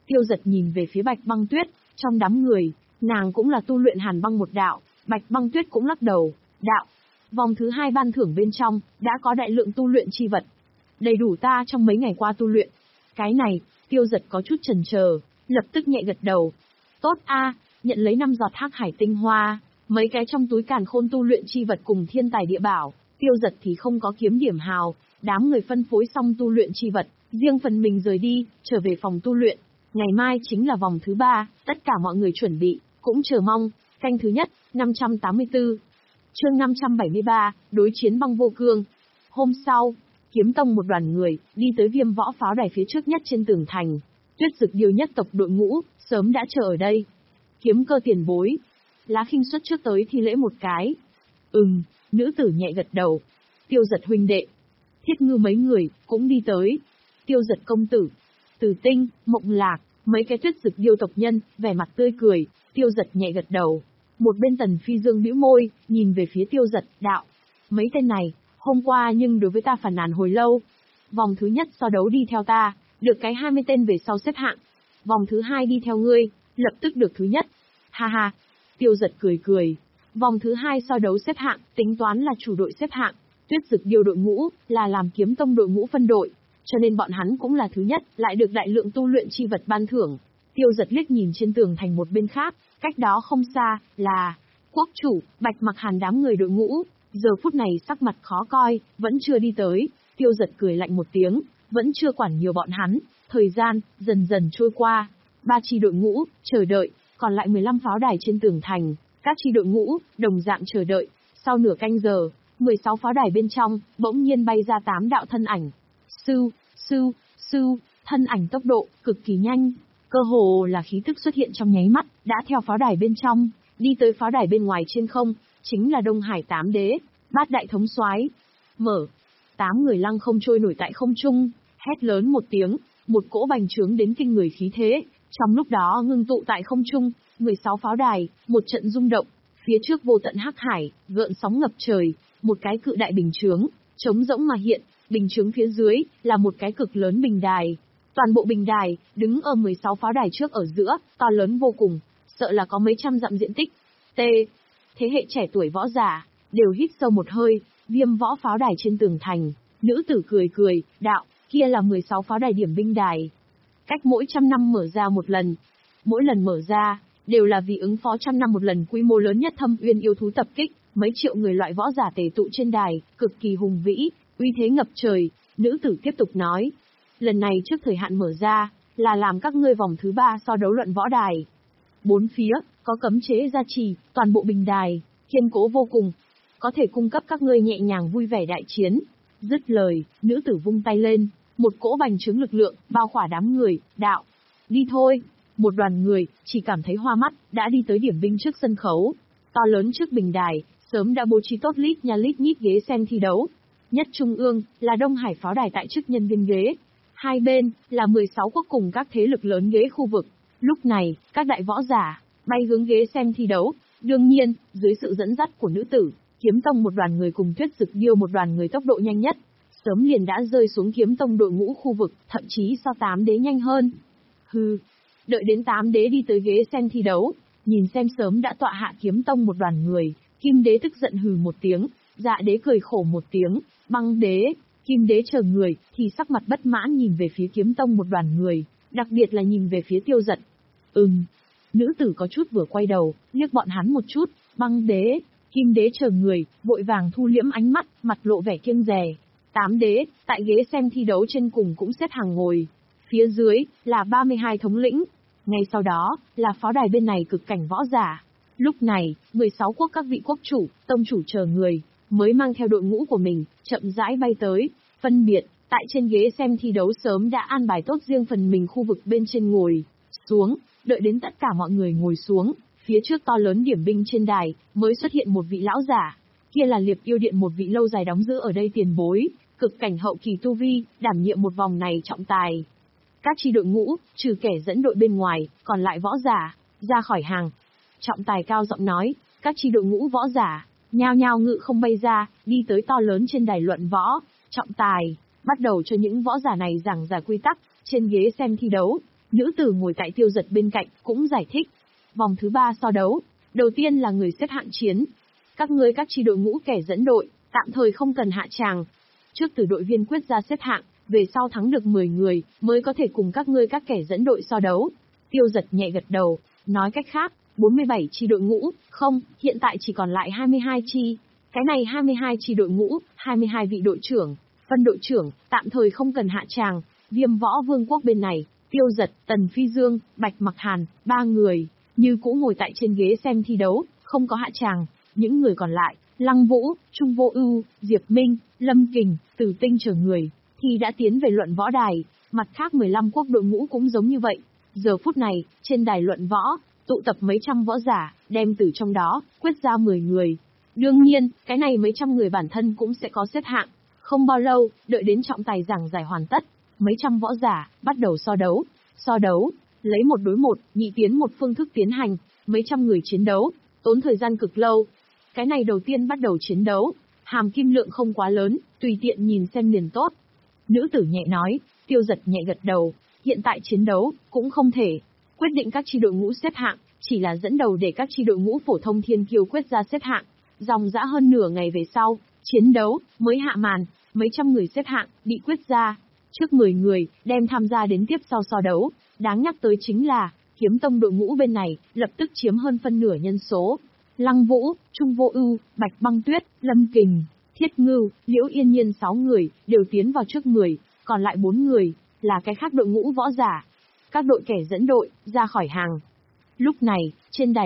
Tiêu Giật nhìn về phía Bạch Băng Tuyết, trong đám người, nàng cũng là tu luyện hàn băng một đạo, Bạch Băng Tuyết cũng lắc đầu, đạo. Vòng thứ hai ban thưởng bên trong, đã có đại lượng tu luyện chi vật. Đầy đủ ta trong mấy ngày qua tu luyện. Cái này, Tiêu Giật có chút chần chờ, lập tức nhẹ gật đầu. Tốt a, nhận lấy năm giọt hắc hải tinh hoa, mấy cái trong túi càn khôn tu luyện chi vật cùng thiên tài địa bảo, Tiêu Giật thì không có kiếm điểm hào, đám người phân phối xong tu luyện chi vật, riêng phần mình rời đi, trở về phòng tu luyện. Ngày mai chính là vòng thứ ba, tất cả mọi người chuẩn bị, cũng chờ mong. Canh thứ nhất, năm trăm tám mươi tư. Chương năm trăm bảy mươi ba, đối chiến băng vô cương. Hôm sau, Kiếm Tông một đoàn người, đi tới Viêm Võ pháo đài phía trước nhất trên tường thành. Tuyết Dực Điêu nhất tộc đội ngũ, sớm đã chờ ở đây. Kiếm Cơ tiền bối. Lá Khinh xuất trước tới thi lễ một cái. Ừm, nữ tử nhẹ gật đầu. Tiêu Giật huynh đệ. Thiết Ngư mấy người, cũng đi tới. Tiêu Giật công tử. Từ Tinh, Mộng Lạc, mấy cái Tuyết Dực Điêu tộc nhân, vẻ mặt tươi cười. Tiêu Giật nhẹ gật đầu. Một bên Tần Phi Dương bĩu môi, nhìn về phía Tiêu Giật, đạo. Mấy tên này, hôm qua nhưng đối với ta phản nàn hồi lâu. Vòng thứ nhất so đấu đi theo ta, được cái hai mươi tên về sau xếp hạng. Vòng thứ hai đi theo ngươi, lập tức được thứ nhất. Ha ha. Tiêu Giật cười cười. Vòng thứ hai so đấu xếp hạng, tính toán là chủ đội xếp hạng. Tuyết Dực Điêu đội ngũ, là làm Kiếm Tông đội ngũ phân đội. Cho nên bọn hắn cũng là thứ nhất, lại được đại lượng tu luyện chi vật ban thưởng. Tiêu Giật liếc nhìn trên tường thành một bên khác, cách đó không xa, là Quốc chủ, Bạch Mặc Hàn đám người đội ngũ. Giờ phút này sắc mặt khó coi, vẫn chưa đi tới. Tiêu Giật cười lạnh một tiếng, vẫn chưa quản nhiều bọn hắn. Thời gian, dần dần trôi qua. Ba chi đội ngũ, chờ đợi, còn lại mười lăm pháo đài trên tường thành. Các chi đội ngũ, đồng dạng chờ đợi. Sau nửa canh giờ, mười sáu pháo đài bên trong, bỗng nhiên bay ra tám đạo thân ảnh. Sưu, sưu, sưu, thân ảnh tốc độ, cực kỳ nhanh. Cơ hồ là khí tức xuất hiện trong nháy mắt, đã theo pháo đài bên trong, đi tới pháo đài bên ngoài trên không, chính là Đông Hải Tám Đế, Bát Đại Thống Soái. Mở, tám người lăng không trôi nổi tại không trung, hét lớn một tiếng, một cỗ bành trướng đến kinh người khí thế, trong lúc đó ngưng tụ tại không trung, mười sáu pháo đài, một trận rung động, phía trước vô tận hắc hải, gợn sóng ngập trời, một cái cự đại bình chướng, trống rỗng mà hiện, bình chướng phía dưới là một cái cực lớn bình đài. Toàn bộ bình đài, đứng ở mười sáu pháo đài trước ở giữa, to lớn vô cùng, sợ là có mấy trăm dặm diện tích. T. Thế hệ trẻ tuổi võ giả, đều hít sâu một hơi, Viêm Võ pháo đài trên tường thành, nữ tử cười cười, đạo, kia là mười sáu pháo đài điểm binh đài. Cách mỗi trăm năm mở ra một lần. Mỗi lần mở ra, đều là vì ứng phó trăm năm một lần quy mô lớn nhất Thâm Uyên yêu thú tập kích, mấy triệu người loại võ giả tề tụ trên đài, cực kỳ hùng vĩ, uy thế ngập trời. Nữ tử tiếp tục nói. Lần này trước thời hạn mở ra, là làm các ngươi vòng thứ ba so đấu luận võ đài. Bốn phía, có cấm chế gia trì, toàn bộ bình đài, kiên cố vô cùng. Có thể cung cấp các ngươi nhẹ nhàng vui vẻ đại chiến. Dứt lời, nữ tử vung tay lên, một cỗ bành trướng lực lượng, bao khỏa đám người, đạo. Đi thôi. Một đoàn người, chỉ cảm thấy hoa mắt, đã đi tới điểm binh trước sân khấu. To lớn trước bình đài, sớm đã bố trí tốt lít nha lít nhít ghế xem thi đấu. Nhất trung ương, là Đông Hải pháo đài tại chức nhân viên ghế. Hai bên, là mười sáu quốc cùng các thế lực lớn ghế khu vực. Lúc này, các đại võ giả, bay hướng ghế xem thi đấu. Đương nhiên, dưới sự dẫn dắt của nữ tử, Kiếm Tông một đoàn người cùng Tuyết Dực Điêu một đoàn người tốc độ nhanh nhất. Sớm liền đã rơi xuống Kiếm Tông đội ngũ khu vực, thậm chí so tám đế nhanh hơn. Hừ, đợi đến tám đế đi tới ghế xem thi đấu, nhìn xem sớm đã tọa hạ Kiếm Tông một đoàn người, Kim đế tức giận hừ một tiếng, Dạ đế cười khổ một tiếng, Băng đế, Kim đế chờ người, thì sắc mặt bất mãn nhìn về phía Kiếm Tông một đoàn người, đặc biệt là nhìn về phía Tiêu Giật. Ừm, nữ tử có chút vừa quay đầu, liếc bọn hắn một chút, Băng đế, Kim đế chờ người, vội vàng thu liễm ánh mắt, mặt lộ vẻ kiêng dè. Tám đế, tại ghế xem thi đấu trên cùng cũng xếp hàng ngồi. Phía dưới, là ba mươi hai thống lĩnh. Ngay sau đó, là pháo đài bên này cực cảnh võ giả. Lúc này, mười sáu quốc các vị quốc chủ, tông chủ chờ người, mới mang theo đội ngũ của mình, chậm rãi bay tới. Phân biệt, tại trên ghế xem thi đấu sớm đã an bài tốt riêng phần mình khu vực bên trên ngồi. Xuống, đợi đến tất cả mọi người ngồi xuống, phía trước to lớn điểm binh trên đài, mới xuất hiện một vị lão giả. Kia là Liệp Yêu Điện, một vị lâu dài đóng giữ ở đây tiền bối, cực cảnh hậu kỳ tu vi, đảm nhiệm một vòng này trọng tài. Các chi đội ngũ, trừ kẻ dẫn đội bên ngoài, còn lại võ giả, ra khỏi hàng. Trọng tài cao giọng nói, các chi đội ngũ võ giả, nhao nhao ngự không bay ra, đi tới to lớn trên đài luận võ. Trọng tài, bắt đầu cho những võ giả này giảng giải quy tắc, trên ghế xem thi đấu. Nữ tử ngồi tại Tiêu Giật bên cạnh, cũng giải thích. Vòng thứ ba so đấu. Đầu tiên là người xếp hạng chiến. Các ngươi các chi đội ngũ kẻ dẫn đội, tạm thời không cần hạ tràng. Trước từ đội viên quyết ra xếp hạng, về sau thắng được mười người, mới có thể cùng các ngươi các kẻ dẫn đội so đấu. Tiêu Giật nhẹ gật đầu, nói cách khác, bốn mươi bảy chi đội ngũ, không, hiện tại chỉ còn lại hai mươi hai chi. Cái này hai mươi hai chi đội ngũ, hai mươi hai vị đội trưởng, phân đội trưởng, tạm thời không cần hạ tràng. Viêm Võ Vương quốc bên này, Tiêu Giật, Tần Phi Dương, Bạch Mặc Hàn, ba người, như cũ ngồi tại trên ghế xem thi đấu, không có hạ tràng. Những người còn lại, Lăng Vũ, Trung Vô Ưu, Diệp Minh, Lâm Kình, Tử Tinh chờ người, thì đã tiến về luận võ đài. Mặt khác mười lăm quốc đội ngũ cũng giống như vậy. Giờ phút này, trên đài luận võ, tụ tập mấy trăm võ giả, đem từ trong đó, quyết ra mười người. Đương nhiên, cái này mấy trăm người bản thân cũng sẽ có xếp hạng. Không bao lâu, đợi đến trọng tài giảng giải hoàn tất, mấy trăm võ giả, bắt đầu so đấu. So đấu, lấy một đối một, nhị tiến một phương thức tiến hành, mấy trăm người chiến đấu, tốn thời gian cực lâu. Cái này đầu tiên bắt đầu chiến đấu, hàm kim lượng không quá lớn, tùy tiện nhìn xem liền tốt. Nữ tử nhẹ nói, Tiêu Giật nhẹ gật đầu, hiện tại chiến đấu, cũng không thể quyết định các chi đội ngũ xếp hạng, chỉ là dẫn đầu để các chi đội ngũ phổ thông thiên kiêu quyết ra xếp hạng. Dòng dã hơn nửa ngày về sau, chiến đấu mới hạ màn, mấy trăm người xếp hạng bị quyết ra. Trước mười người đem tham gia đến tiếp sau so đấu, đáng nhắc tới chính là Kiếm Tông đội ngũ bên này lập tức chiếm hơn phân nửa nhân số. Lăng Vũ, Trung Vô Ưu, Bạch Băng Tuyết, Lâm Kình, Thiết Ngưu, Liễu Yên Nhiên sáu người đều tiến vào trước mười, còn lại bốn người là cái khác đội ngũ võ giả. Các đội kẻ dẫn đội ra khỏi hàng. Lúc này, trên đài